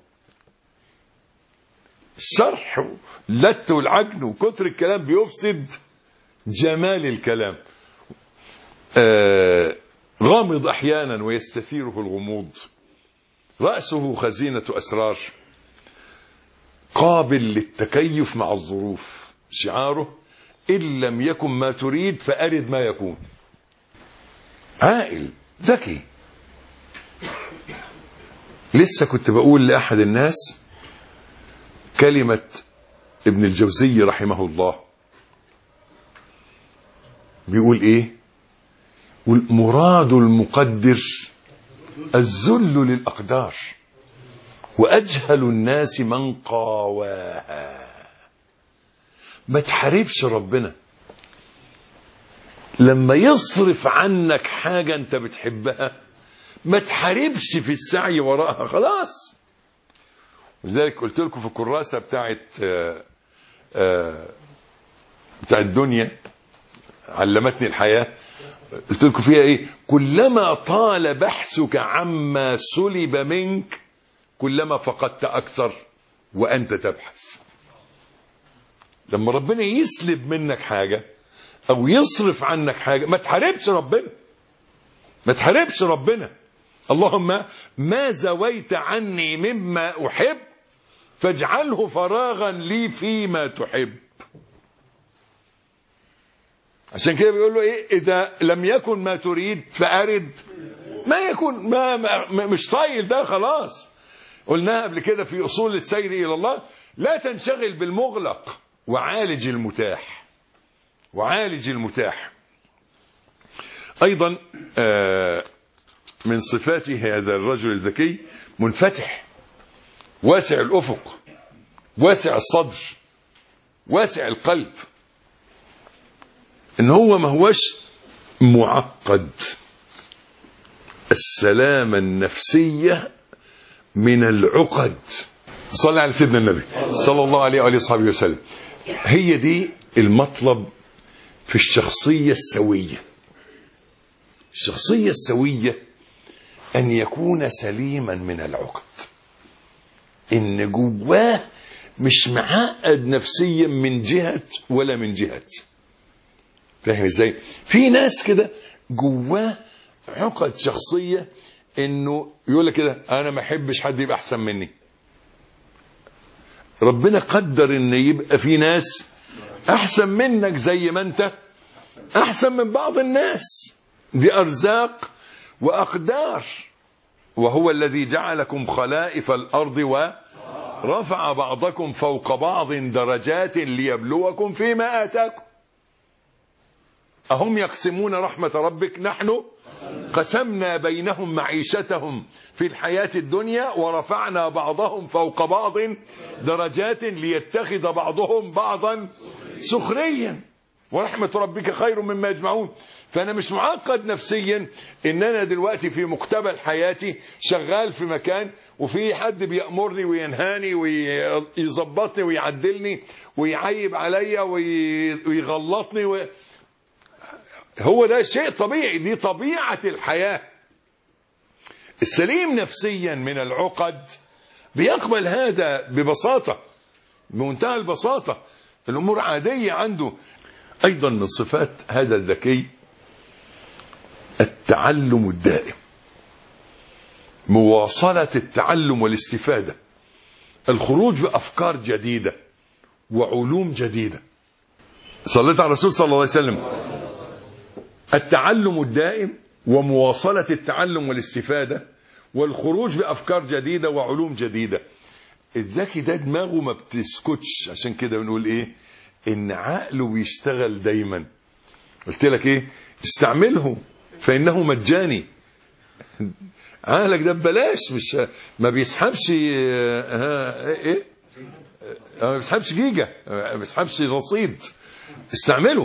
الشرح لت والعجن وكتر الكلام بيفسد جمال الكلام. غامض أحيانا ويستثيره الغموض، رأسه خزينة أسرار، قابل للتكيف مع الظروف. شعاره إن لم يكن ما تريد فأرد ما يكون. عاقل ذكي. لسه كنت بقول لأحد الناس كلمة ابن الجوزي رحمه الله، بيقول إيه؟ يقول مراد المقدر الذل للأقدار وأجهل الناس من قاواها. ما تحاربش ربنا، لما يصرف عنك حاجة انت بتحبها ما تحاربش في السعي وراءها، خلاص. ولذلك قلت لكم في الكراسة بتاعت الدنيا علمتني الحياة، قلت لكم فيها ايه؟ كلما طال بحثك عما سلب منك كلما فقدت اكثر وانت تبحث. لما ربنا يسلب منك حاجة او يصرف عنك حاجة ما تحاربش ربنا، ما تحاربش ربنا. اللهم ما زويت عني مما احب فاجعله فراغا لي فيما تحب. عشان كده بيقول له ايه؟ اذا لم يكن ما تريد فارد ما يكون. مش طايل ده خلاص. قلناها قبل كده في اصول السير الى الله، لا تنشغل بالمغلق وعالج المتاح، وعالج المتاح. ايضا من صفاته هذا الرجل الذكي منفتح، واسع الافق، واسع الصدر، واسع القلب، ان هو ما هوش معقد. السلامة النفسية من العقد. صلى على سيدنا النبي صلى الله عليه وآله وصحبه وسلم. هي دي المطلب في الشخصية السوية. الشخصية السوية أن يكون سليما من العقد، إن جواه مش معقد نفسيا من جهة ولا من جهة. فاهم ازاي؟ في ناس كده جواه عقد شخصية، انه يقول لك كده انا ما احبش حد يبقى احسن مني. ربنا قدر ان يبقى في ناس احسن منك زي ما انت احسن من بعض الناس. دي ارزاق واقدار. وهو الذي جعلكم خلائف الارض ورفع بعضكم فوق بعض درجات ليبلوكم فيما آتاكم. أهم يقسمون رحمة ربك؟ نحن قسمنا بينهم معيشتهم في الحياة الدنيا ورفعنا بعضهم فوق بعض درجات ليتخذ بعضهم بعضا سخريا ورحمة ربك خير مما يجمعون. فأنا مش معقد نفسيا إن أنا دلوقتي في مقتبل حياتي شغال في مكان وفي حد بيأمرني وينهاني ويظبطني ويعدلني ويعيب عليا ويغلطني هو ده شيء طبيعي، دي طبيعة الحياة. السليم نفسيا من العقد بيقبل هذا ببساطة، بمنتهى البساطة، الأمور عادية عنده. أيضا من صفات هذا الذكي التعلم الدائم، مواصلة التعلم والاستفادة، الخروج بأفكار جديدة وعلوم جديدة. صليت على الرسول صلى الله عليه وسلم. التعلم الدائم ومواصلة التعلم والاستفادة والخروج بأفكار جديدة وعلوم جديدة. الذكي ده دماغه ما بتسكتش، عشان كده بنقول ايه؟ ان عقله بيشتغل دايما. قلت لك ايه؟ استعمله فإنه مجاني. عقلك ده ببلاش، مش ما بيسحبش ايه؟ ما بيسحبش جيجا، ما بيسحبش رصيد. استعمله.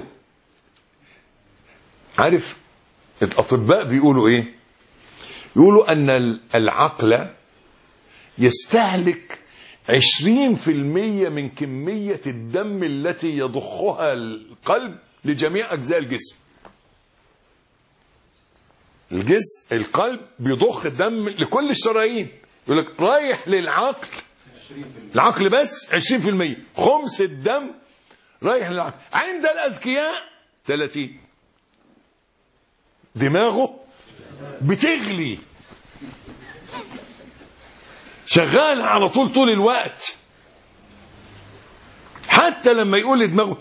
عارف الأطباء بيقولوا ايه؟ يقولوا ان العقل يستهلك 20% من كمية الدم التي يضخها القلب لجميع أجزاء الجسم. القلب بيضخ الدم لكل الشرايين. يقول لك رايح للعقل، العقل بس 20%، خمس الدم رايح للعقل. عند الأذكياء 30. دماغه بتغلي، شغال على طول الوقت. حتى لما يقول لدماغه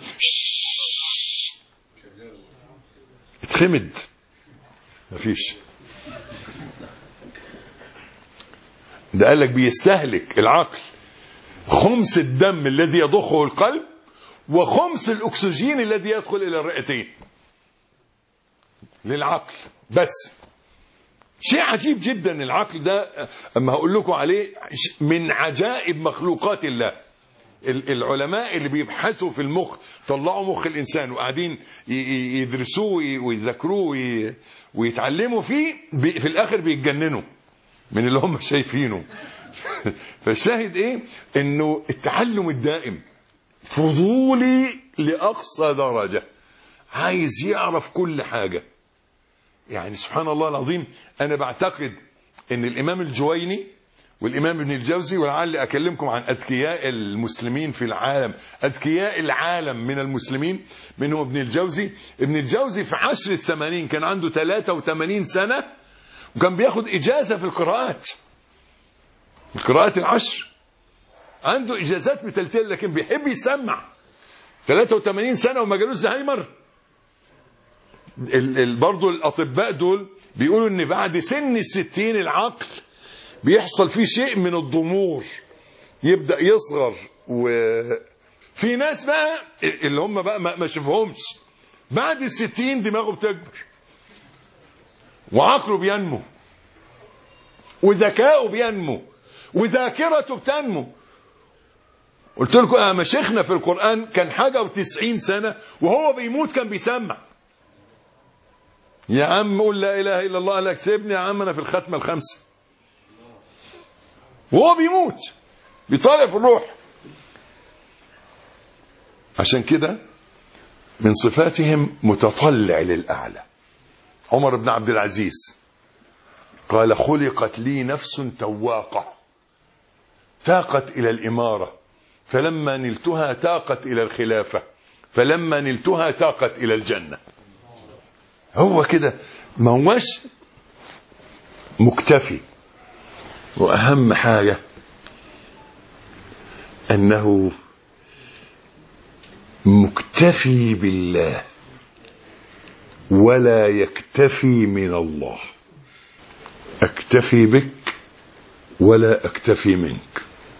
اتخمد، مفيش. ده قال لك بيستهلك العقل خمس الدم الذي يضخه القلب وخمس الأكسجين الذي يدخل إلى الرئتين للعقل بس. شيء عجيب جدا العقل ده، اما هقول لكم عليه، من عجائب مخلوقات الله. العلماء اللي بيبحثوا في المخ، طلعوا مخ الإنسان وقاعدين يدرسوه ويذاكروه ويتعلموا فيه، في الآخر بيتجننوا من اللي هم شايفينه. فالشاهد ايه؟ انه التعلم الدائم فضولي لأقصى درجة، عايز يعرف كل حاجة. يعني سبحان الله العظيم، أنا بعتقد أن الإمام الجويني والإمام ابن الجوزي، ولعل أكلمكم عن أذكياء المسلمين في العالم، أذكياء العالم من المسلمين منهم ابن الجوزي. ابن الجوزي في عشر الثمانين كان عنده 83 سنة، وكان بياخد إجازة في القراءات العشر، عنده إجازات متلتلة، لكن بيحب يسمع. 83 سنة وما جالوش زهايمر. برضو الأطباء دول بيقولوا ان بعد سن 60 العقل بيحصل فيه شيء من الضمور، يبدأ يصغر. وفي ناس بقى اللي هم بقى ما شوفهمش بعد 60 دماغه بتكبر وعقله بينمو وذكاؤه بينمو وذاكرته بتنمو. قلت لكم مشيخنا في القرآن كان حاجة و90 سنة وهو بيموت كان بيسمع. يا عم قول لا إله إلا الله، قال لك سيبني يا عم أنا في الختمة الخمسة، وهو بيموت بيطالع في الروح. عشان كده من صفاتهم متطلع للأعلى. عمر بن عبد العزيز قال: خلقت لي نفس تواقة تاقت إلى الإمارة، فلما نلتها تاقت إلى الخلافة، فلما نلتها تاقت إلى الجنة. هو كده، ما هوش مكتفي. وأهم حاجة أنه مكتفي بالله ولا يكتفي من الله. أكتفي بك ولا أكتفي منك.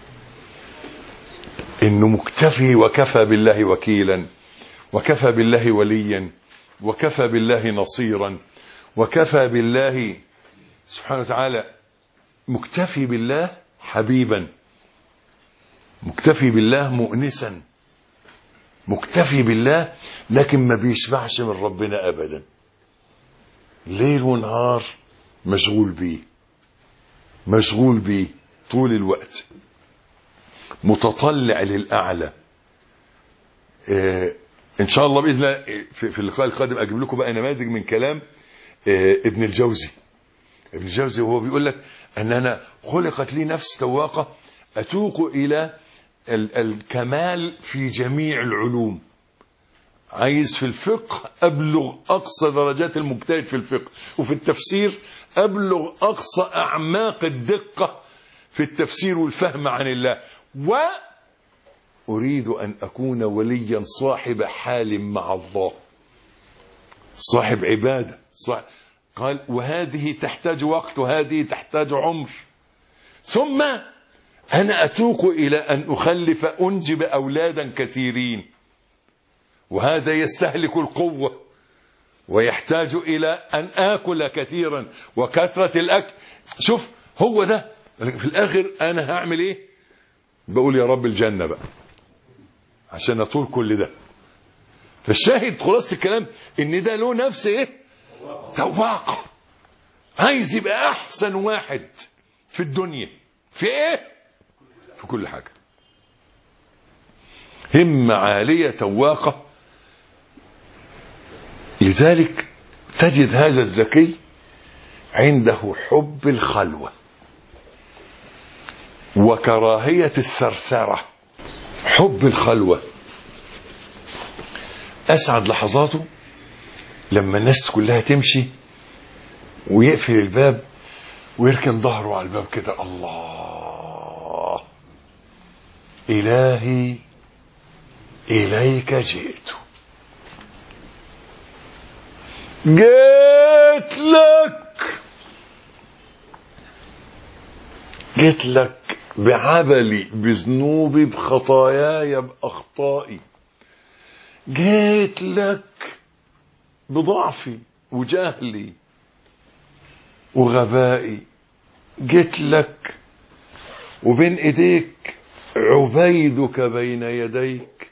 إنه مكتفي وكفى بالله وكيلا، وكفى بالله وليا، وكفى بالله نصيرا، وكفى بالله سبحانه وتعالى، مكتفي بالله حبيبا، مكتفي بالله مؤنسا، مكتفي بالله لكن ما بيشبعش من ربنا أبدا، ليل ونهار مشغول بيه، مشغول بيه طول الوقت، متطلع للأعلى. إن شاء الله بإذن الله في اللقاء القادم أجيب لكم بقى نماذج من كلام ابن الجوزي. ابن الجوزي وهو بيقول لك أن أنا خلقت لي نفس تواقة أتوق إلى الكمال في جميع العلوم. عايز في الفقه أبلغ أقصى درجات المجتهد في الفقه، وفي التفسير أبلغ أقصى أعماق الدقة في التفسير والفهم عن الله، وأريد أن أكون وليا صاحب حال مع الله، صاحب عبادة قال: وهذه تحتاج وقت وهذه تحتاج عمر، ثم أنا أتوق إلى أن أخلف أنجب أولادا كثيرين، وهذا يستهلك القوة ويحتاج إلى أن آكل كثيرا، وكثرة الأكل. شوف هو ده في الآخر أنا هعمل إيه؟ بقول يا رب الجنة بقى عشان أطول كل ده. فالشاهد خلاص الكلام إن ده له نفس إيه؟ تواقع، عايز يبقى أحسن واحد في الدنيا في إيه؟ في كل حاجة. همة عالية تواقة. لذلك تجد هذا الذكي عنده حب الخلوة وكراهية الثرثرة. حب الخلوة أسعد لحظاته لما الناس كلها تمشي ويقفل الباب ويركن ظهره على الباب كده: الله إلهي إليك جئت، جيت لك بعبلي بذنوبي بخطاياي بأخطائي، جيت لك بضعفي وجهلي وغبائي، جيت لك وبين ايديك عبيدك بين يديك،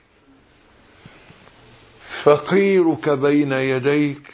فقيرك بين يديك،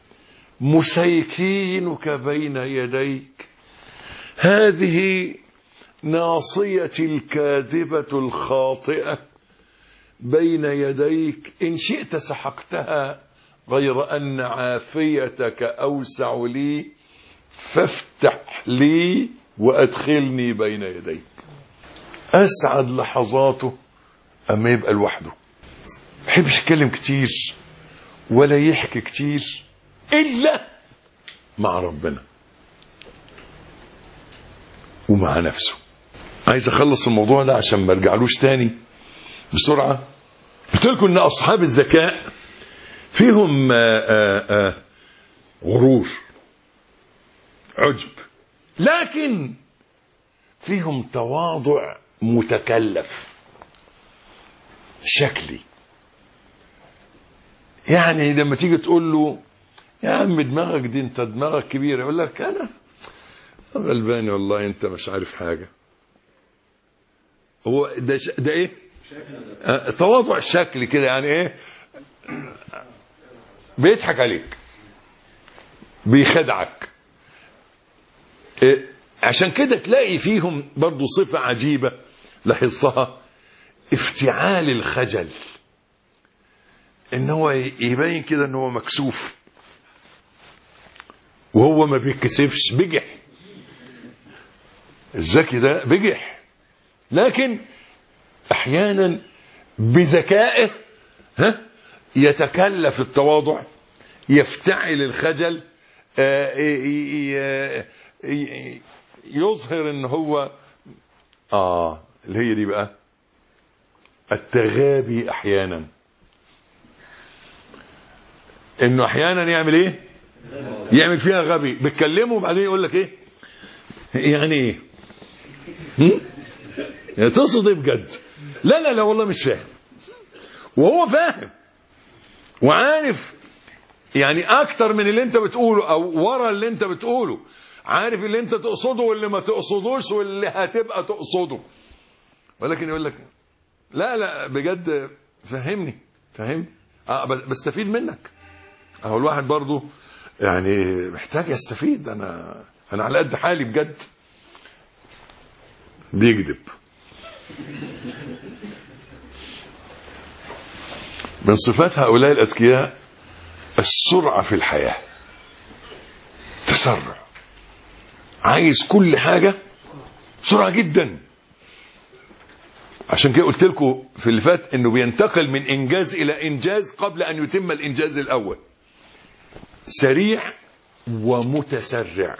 مسيكينك بين يديك. هذه ناصيتي الكاذبة الخاطئة بين يديك، إن شئت سحقتها، غير أن عافيتك أوسع لي، فافتح لي وأدخلني بين يديك. أسعد لحظاته أما يبقى لوحده، ما يحبش يتكلم كتير ولا يحكي كتير إلا مع ربنا ومع نفسه. عايز أخلص الموضوع ده عشان ما ارجعلوش تاني بسرعة. قلت لكم إن أصحاب الذكاء فيهم غرور، عجب، لكن فيهم تواضع متكلف شكلي. يعني لما تيجي تقول له يا عم دماغك دي، انت دماغك كبيرة، يقول لك انا غلباني والله، انت مش عارف حاجة. هو ده ايه؟ تواضع شكلي كده، يعني ايه؟ بيضحك عليك، بيخدعك. عشان كده تلاقي فيهم برضو صفة عجيبة لاحظتها، افتعال الخجل، ان هو يبين كده ان هو مكسوف، وهو ما بيتكسفش. بجح الذكي ده، بجح، لكن احيانا بذكائه يتكلف التواضع، يفتعل الخجل، يظهر ان هو اللي هي دي بقى التغابي. احيانا انه احيانا يعمل ايه؟ يعمل فيها غبي، بتكلمه وبعدين يقول لك ايه يعني ايه؟ يعني تقصد ايه بجد؟ لا والله مش فاهم. وهو فاهم وعارف يعني اكتر من اللي انت بتقوله، او ورا اللي انت بتقوله، عارف اللي انت تقصده واللي ما تقصدوش واللي هتبقى تقصده، ولكن يقول لك لا بجد فهمني بستفيد منك. اهو الواحد برضو يعني محتاج يستفيد. انا على قد حالي بجد. بيكذب. من صفات هؤلاء الأذكياء السرعة في الحياة، تسرع، عايز كل حاجة بسرعة جدا. عشان كده قلت لكم في اللي فات انه بينتقل من انجاز الى انجاز قبل ان يتم الانجاز الاول. سريع ومتسرع،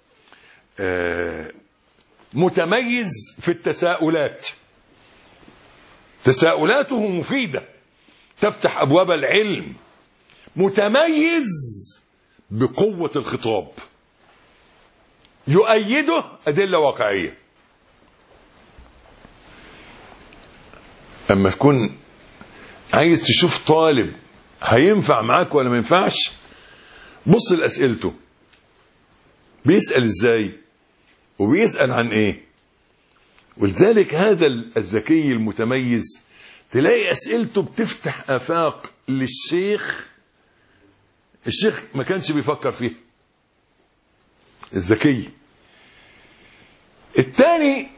متميز في التساؤلات، تساؤلاته مفيدة تفتح ابواب العلم، متميز بقوة الخطاب، يؤيده أدلة واقعية. اما تكون عايز تشوف طالب هينفع معاك ولا ما ينفعش، بص لأسئلته، بيسأل ازاي وبيسأل عن ايه. ولذلك هذا الذكي المتميز تلاقي أسئلته بتفتح آفاق للشيخ، الشيخ ما كانش بيفكر فيه. الذكي الثاني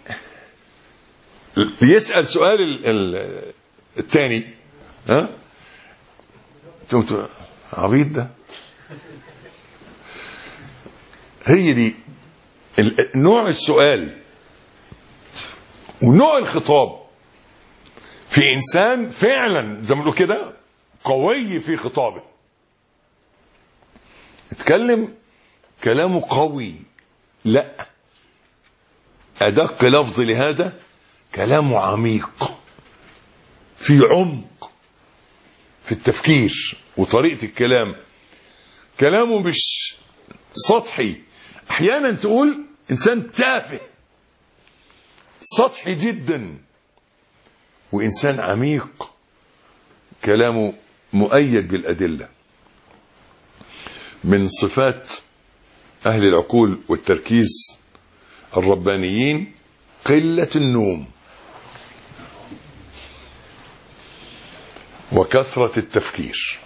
بيسأل سؤال الثاني، عبيط ده. هي دي نوع السؤال ونوع الخطاب في إنسان فعلا زي ما بنقول كده قوي في خطابه، اتكلم كلامه قوي، لا أدق لفظ لهذا كلامه عميق، في عمق في التفكير وطريقة الكلام، كلامه مش سطحي. أحيانا تقول إنسان تافه سطحي جدا، وإنسان عميق كلامه مؤيد بالأدلة. من صفات أهل العقول والتركيز الربانيين قلة النوم. وكثرة التفكير.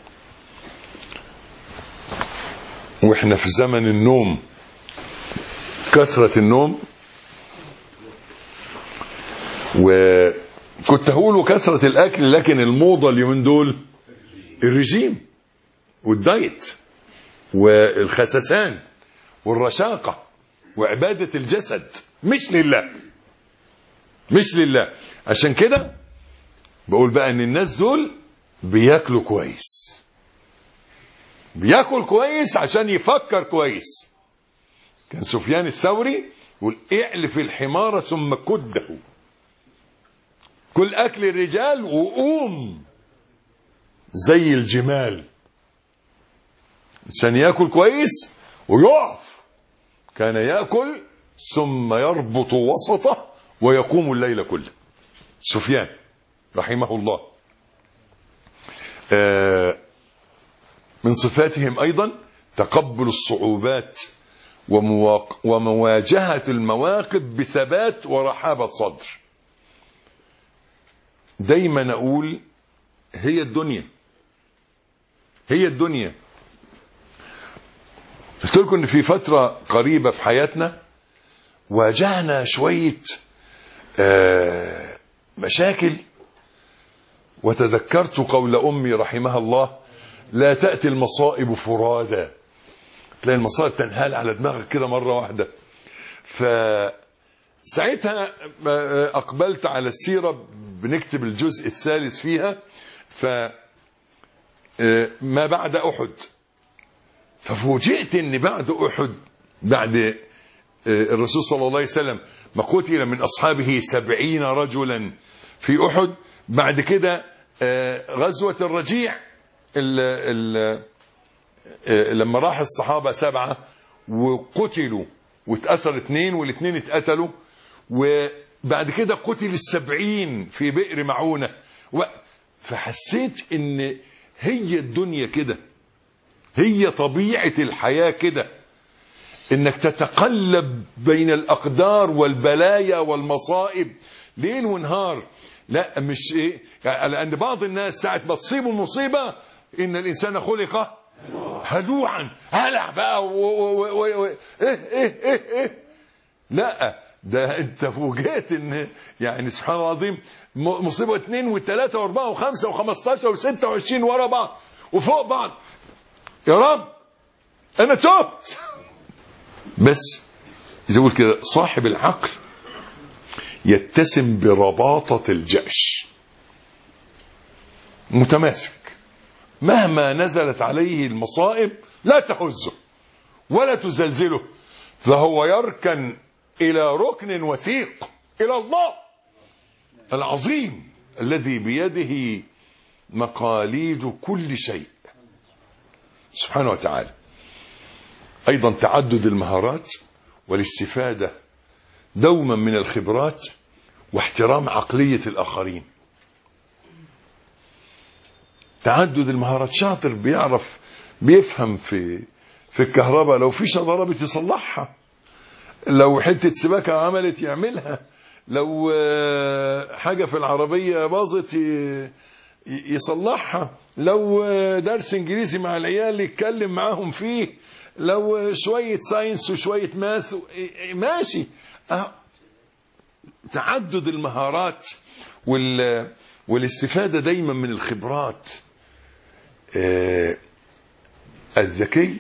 واحنا في زمن النوم، كثرة النوم، وكنت هقول كثرة الأكل، لكن الموضة اليومين دول الرجيم والدايت والخسسان والرشاقة وعبادة الجسد، مش لله، مش لله. عشان كده بقول بقى ان الناس دول بياكلوا كويس، بياكل كويس عشان يفكر كويس. كان سفيان الثوري يقول اعلف الحمار ثم كده، كل اكل الرجال وقوم زي الجمال. عشان ياكل كويس ويقف. كان ياكل ثم يربط وسطه ويقوم الليل كله. سفيان رحمه الله. من صفاتهم ايضا تقبل الصعوبات ومواجهة المواقف بثبات ورحابة صدر. دايما اقول هي الدنيا، هي الدنيا. قلت لكم ان في فترة قريبة في حياتنا واجهنا شوية مشاكل، وتذكرت قول أمي رحمها الله: لا تأتي المصائب فرادى. تلاقي المصائب تنهال على دماغك كده مرة واحدة. فساعتها أقبلت على السيرة، بنكتب الجزء الثالث فيها، فما بعد أحد. ففوجئت أن بعد أحد، بعد الرسول صلى الله عليه وسلم ما قتل من أصحابه 70 رجلا في أحد، بعد كده غزوة الرجيع لما راح الصحابة 7 وقتلوا واتأثر 2 والاثنين اتقتلوا، وبعد كده قتل 70 في بئر معونة. فحسيت ان هي الدنيا كده، هي طبيعة الحياة كده، انك تتقلب بين الأقدار والبلايا والمصائب ليل ونهار. لا مش ايه، لان بعض الناس ساعة ما تصيبه المصيبة ان الانسان خلق هلوعا، هلع بقى ايه. لا، ده انت فوجئت ان يعني سبحان الله العظيم مصيبة 2 و3 و4 و5 و15 و26 ورا بعض وفوق بعض. يا رب انا تبت. بس زي اقول كده، صاحب العقل يتسم برباطة الجأش، متماسك مهما نزلت عليه المصائب لا تهزه ولا تزلزله، فهو يركن إلى ركن وثيق، إلى الله العظيم الذي بيده مقاليد كل شيء سبحانه وتعالى. أيضا تعدد المهارات والاستفادة دوما من الخبرات واحترام عقلية الآخرين. تعدد المهارات، شاطر بيعرف بيفهم في الكهرباء، لو في شرارة بتصلحها، لو حتة سباكة عملت يعملها، لو حاجة في العربية باظت يصلحها، لو درس انجليزي مع العيال يتكلم معاهم فيه، لو شوية ساينس وشوية ماث ماشي. تعدد المهارات والاستفادة دايما من الخبرات. الذكي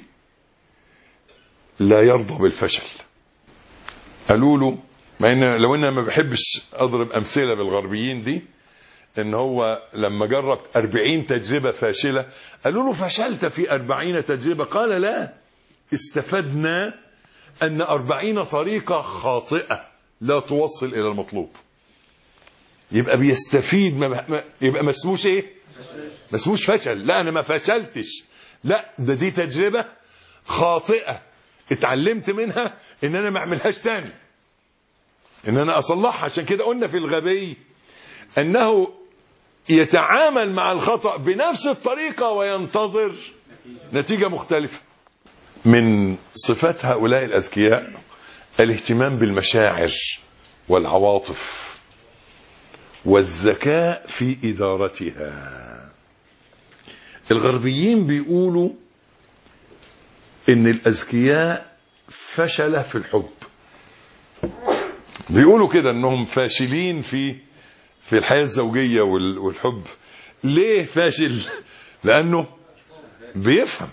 لا يرضى بالفشل. قالوا له، مع ان لو انا ما بحبش اضرب امثله بالغربيين دي، ان هو لما جرب 40 تجربه فاشله قالوا له فشلت في 40 تجربه، قال لا، استفدنا ان 40 طريقه خاطئه لا توصل الى المطلوب. يبقى بيستفيد، يبقى ما اسموش ايه؟ ما اسموش فشل. لا انا ما فشلتش، لا ده دي تجربه خاطئه اتعلمت منها ان انا ما اعملهاش تاني، ان انا اصلحها. عشان كده قلنا في الغبي انه يتعامل مع الخطأ بنفس الطريقة وينتظر نتيجة مختلفة. من صفات هؤلاء الأذكياء الاهتمام بالمشاعر والعواطف والذكاء في إدارتها. الغربيين بيقولوا إن الأذكياء فشل في الحب. بيقولوا كده إنهم فاشلين في الحياة الزوجية والحب. ليه فاشل؟ لأنه بيفهم.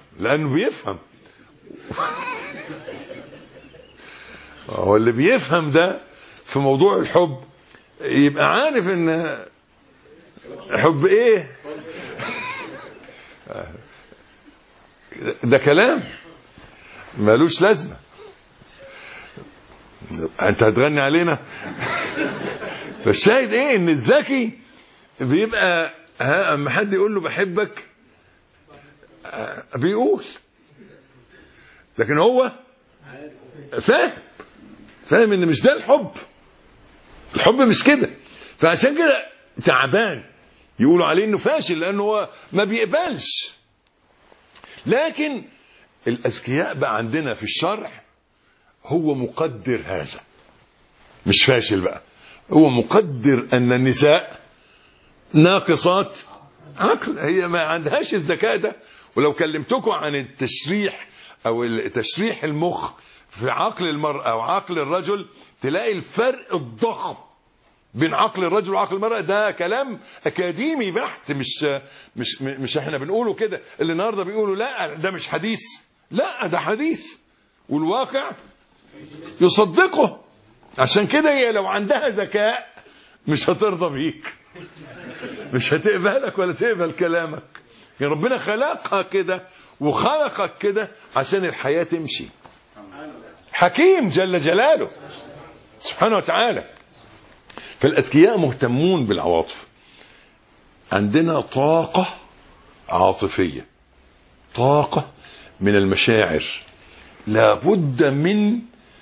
هو اللي بيفهم ده في موضوع الحب يبقى عارف ان حب ايه. ده كلام مالوش لازمة. انت هتغني علينا. فالشاهد ايه؟ ان الذكي بيبقى اما حد يقول له بحبك بيقول، لكن هو فاهم ان مش ده الحب مش كده. فعشان كده تعبان، يقولوا عليه انه فاشل لانه هو ما بيقبلش. لكن الاذكياء بقى عندنا في الشرع هو مقدر هذا، مش فاشل بقى، هو مقدر ان النساء ناقصات عقل، هي ما عندهاش الذكاء ده. ولو كلمتكم عن التشريح او تشريح المخ في عقل المرأة وعقل الرجل، تلاقي الفرق الضخم بين عقل الرجل وعقل المرأة. ده كلام أكاديمي بحت، مش احنا بنقوله كده. اللي النهارده بيقولوا لا ده مش حديث، لا ده حديث والواقع يصدقه. عشان كده هي لو عندها ذكاء مش هترضى بيك، مش هتقبلك ولا تقبل كلامك. يعني ربنا خلقها كده وخلقك كده عشان الحياة تمشي. حكيم جل جلاله سبحانه وتعالى. فالأذكياء مهتمون بالعواطف. عندنا طاقة عاطفية، طاقة من المشاعر، لابد من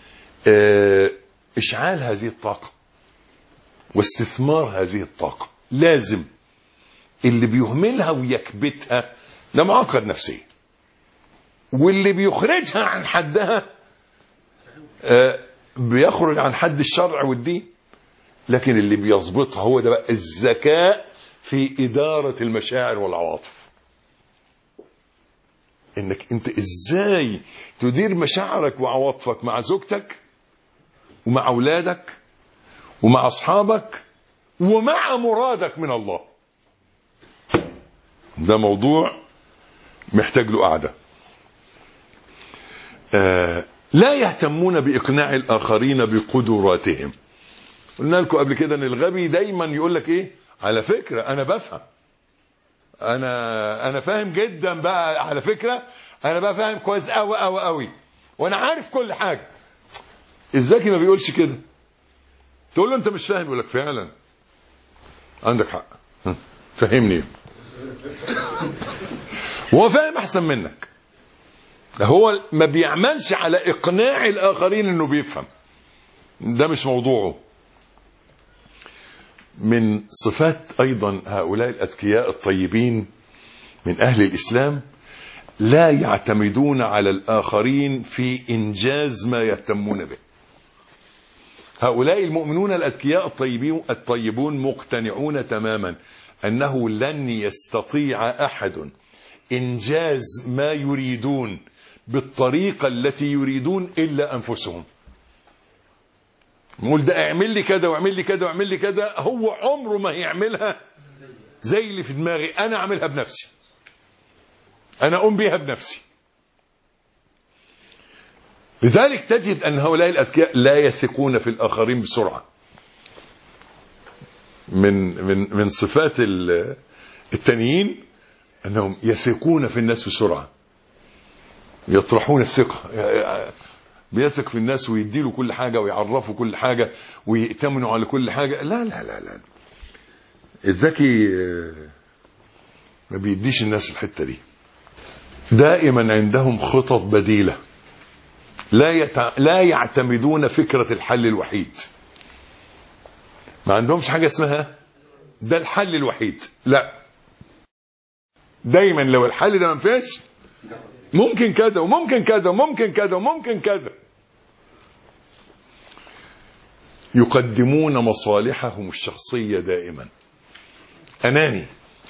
إشعال هذه الطاقة واستثمار هذه الطاقة. لازم. اللي بيهملها ويكبتها ده معقد نفسيا، واللي بيخرجها عن حدها بيخرج عن حد الشرع والدين. لكن اللي بيظبطها هو ده بقى الذكاء في إدارة المشاعر والعواطف. انك انت ازاي تدير مشاعرك وعواطفك مع زوجتك ومع اولادك ومع اصحابك ومع مرادك من الله. ده موضوع محتاج له قعدة. لا يهتمون بإقناع الآخرين بقدراتهم. قلنا لكم قبل كده ان الغبي دايما يقول لك ايه؟ على فكرة انا بفهم، انا فاهم جدا بقى، على فكرة انا بقى فاهم كويس قوي قوي قوي وانا عارف كل حاجة. الذكي ما بيقولش كده. تقول له انت مش فاهم، يقول لك فعلا عندك حق، فهمني. وهو فاهم احسن منك. هو ما بيعملش على اقناع الاخرين انه بيفهم، ده مش موضوعه. من صفات ايضا هؤلاء الاذكياء الطيبين من اهل الاسلام، لا يعتمدون على الاخرين في انجاز ما يهتمون به. هؤلاء المؤمنون الاذكياء الطيبون مقتنعون تماما انه لن يستطيع احد انجاز ما يريدون بالطريقة التي يريدون إلا أنفسهم. نقول ده اعمل لي كذا واعمل لي كذا واعمل لي كذا، هو عمره ما هيعملها زي اللي في دماغي. أنا أعملها بنفسي، أنا أقوم بيها بنفسي. لذلك تجد أن هؤلاء الأذكياء لا يثقون في الآخرين بسرعة. من صفات التانيين أنهم يثقون في الناس بسرعة، يطرحون الثقة، بيثق في الناس ويديله كل حاجة ويعرفوا كل حاجة ويأتمنوا على كل حاجة. لا لا لا لا، الذكي ما بيديش الناس الحتة دي. دائما عندهم خطط بديلة، لا يعتمدون فكرة الحل الوحيد. ما عندهمش حاجة اسمها ده الحل الوحيد، لا. دايما لو الحل ده ما فيش ممكن كذا وممكن كذا وممكن كذا وممكن كذا. يقدمون مصالحهم الشخصية دائما. أناني،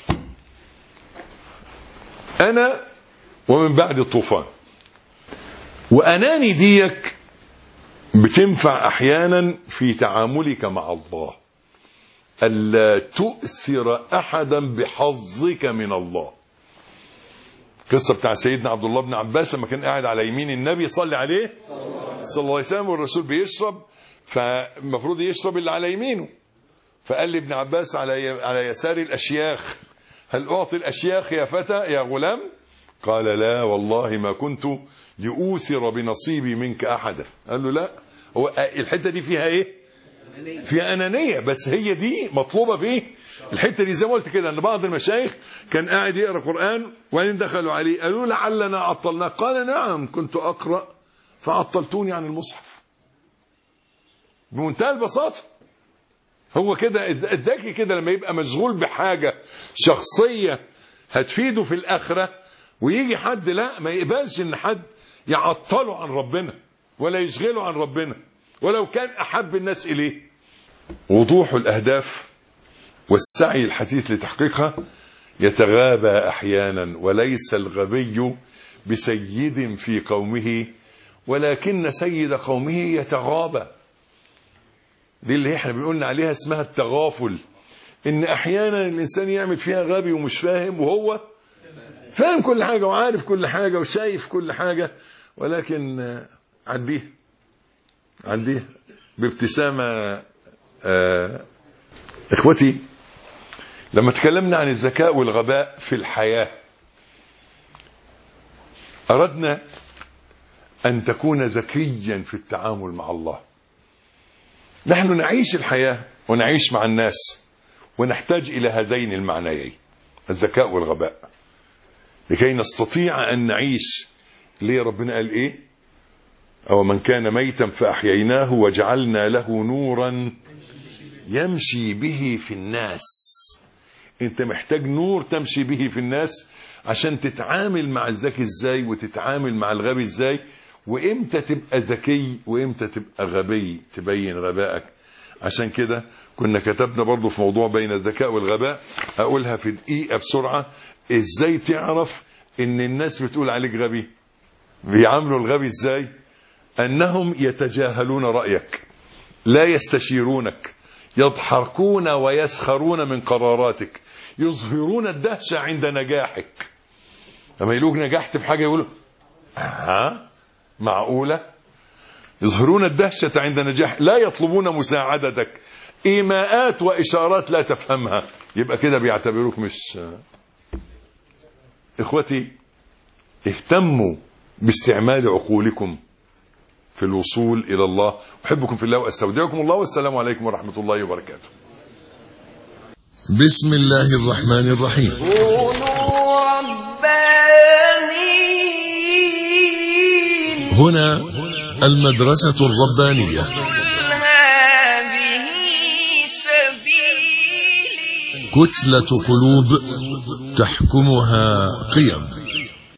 أنا ومن بعد الطوفان. وأناني ديك بتنفع أحيانا في تعاملك مع الله، ألا تؤثر أحدا بحظك من الله. قصة بتاع سيدنا عبد الله بن عباس لما كان قاعد على يمين النبي صلى عليه صلى الله عليه وسلم، والرسول بيشرب، فالمفروض يشرب اللي على يمينه، فقال لابن عباس على يسار الأشياخ: هل أعطي الأشياخ يا فتى يا غلام؟ قال: لا والله ما كنت لأوثر بنصيبي منك أحدا. قال له: لا، هو الحتة دي فيها إيه؟ فيها أنانية، بس هي دي مطلوبة فيه الحتة دي. زي ما قلت كده أن بعض المشايخ كان قاعد يقرأ قرآن وإن دخلوا عليه قالوا: لعلنا عطلنا. قال: نعم كنت أقرأ فعطلتوني عن المصحف. بمنتهى البساطة. هو كده الذكي كده لما يبقى مشغول بحاجة شخصية هتفيده في الآخرة، ويجي حد لا ما يقبلش ان حد يعطله عن ربنا ولا يشغله عن ربنا ولو كان أحب الناس إليه. وضوح الأهداف والسعي الحثيث لتحقيقها يتغابى أحيانا، وليس الغبي بسيد في قومه ولكن سيد قومه يتغابى. دي اللي احنا بنقولنا عليها اسمها التغافل، ان احيانا الانسان يعمل فيها غبي ومش فاهم، وهو فاهم كل حاجة وعارف كل حاجة وشايف كل حاجة، ولكن عديه بابتسامة. اخوتي، لما تكلمنا عن الذكاء والغباء في الحياة أردنا أن تكون ذكيا في التعامل مع الله. نحن نعيش الحياة ونعيش مع الناس ونحتاج إلى هذين المعنيين، الذكاء والغباء، لكي نستطيع أن نعيش. ليه ربنا قال إيه؟ أو من كان ميتا فأحييناه وجعلنا له نورا يمشي به في الناس. انت محتاج نور تمشي به في الناس عشان تتعامل مع الذكي ازاي وتتعامل مع الغبي ازاي، وامتى تبقى ذكي وامتى تبقى غبي، تبين غبائك. عشان كده كنا كتبنا برضو في موضوع بين الذكاء والغباء، اقولها في دقيقة بسرعة. ازاي تعرف ان الناس بتقول عليك غبي؟ بيعاملوا الغبي ازاي؟ انهم يتجاهلون رأيك، لا يستشيرونك، يضحكون ويسخرون من قراراتك، يظهرون الدهشة عند نجاحك. لما يلوك نجحت في حاجة يقولوا ها معقولة؟ يظهرون الدهشة عند نجاح، لا يطلبون مساعدتك، إيماءات وإشارات لا تفهمها، يبقى كده بيعتبروك مش. إخوتي، اهتموا باستعمال عقولكم في الوصول إلى الله. أحبكم في الله وأستودعكم الله، والسلام عليكم ورحمة الله وبركاته. بسم الله الرحمن الرحيم. كونوا ربانيين. هنا المدرسة الربانية. هذه سبيلي. كتلة قلوب تحكمها قيم.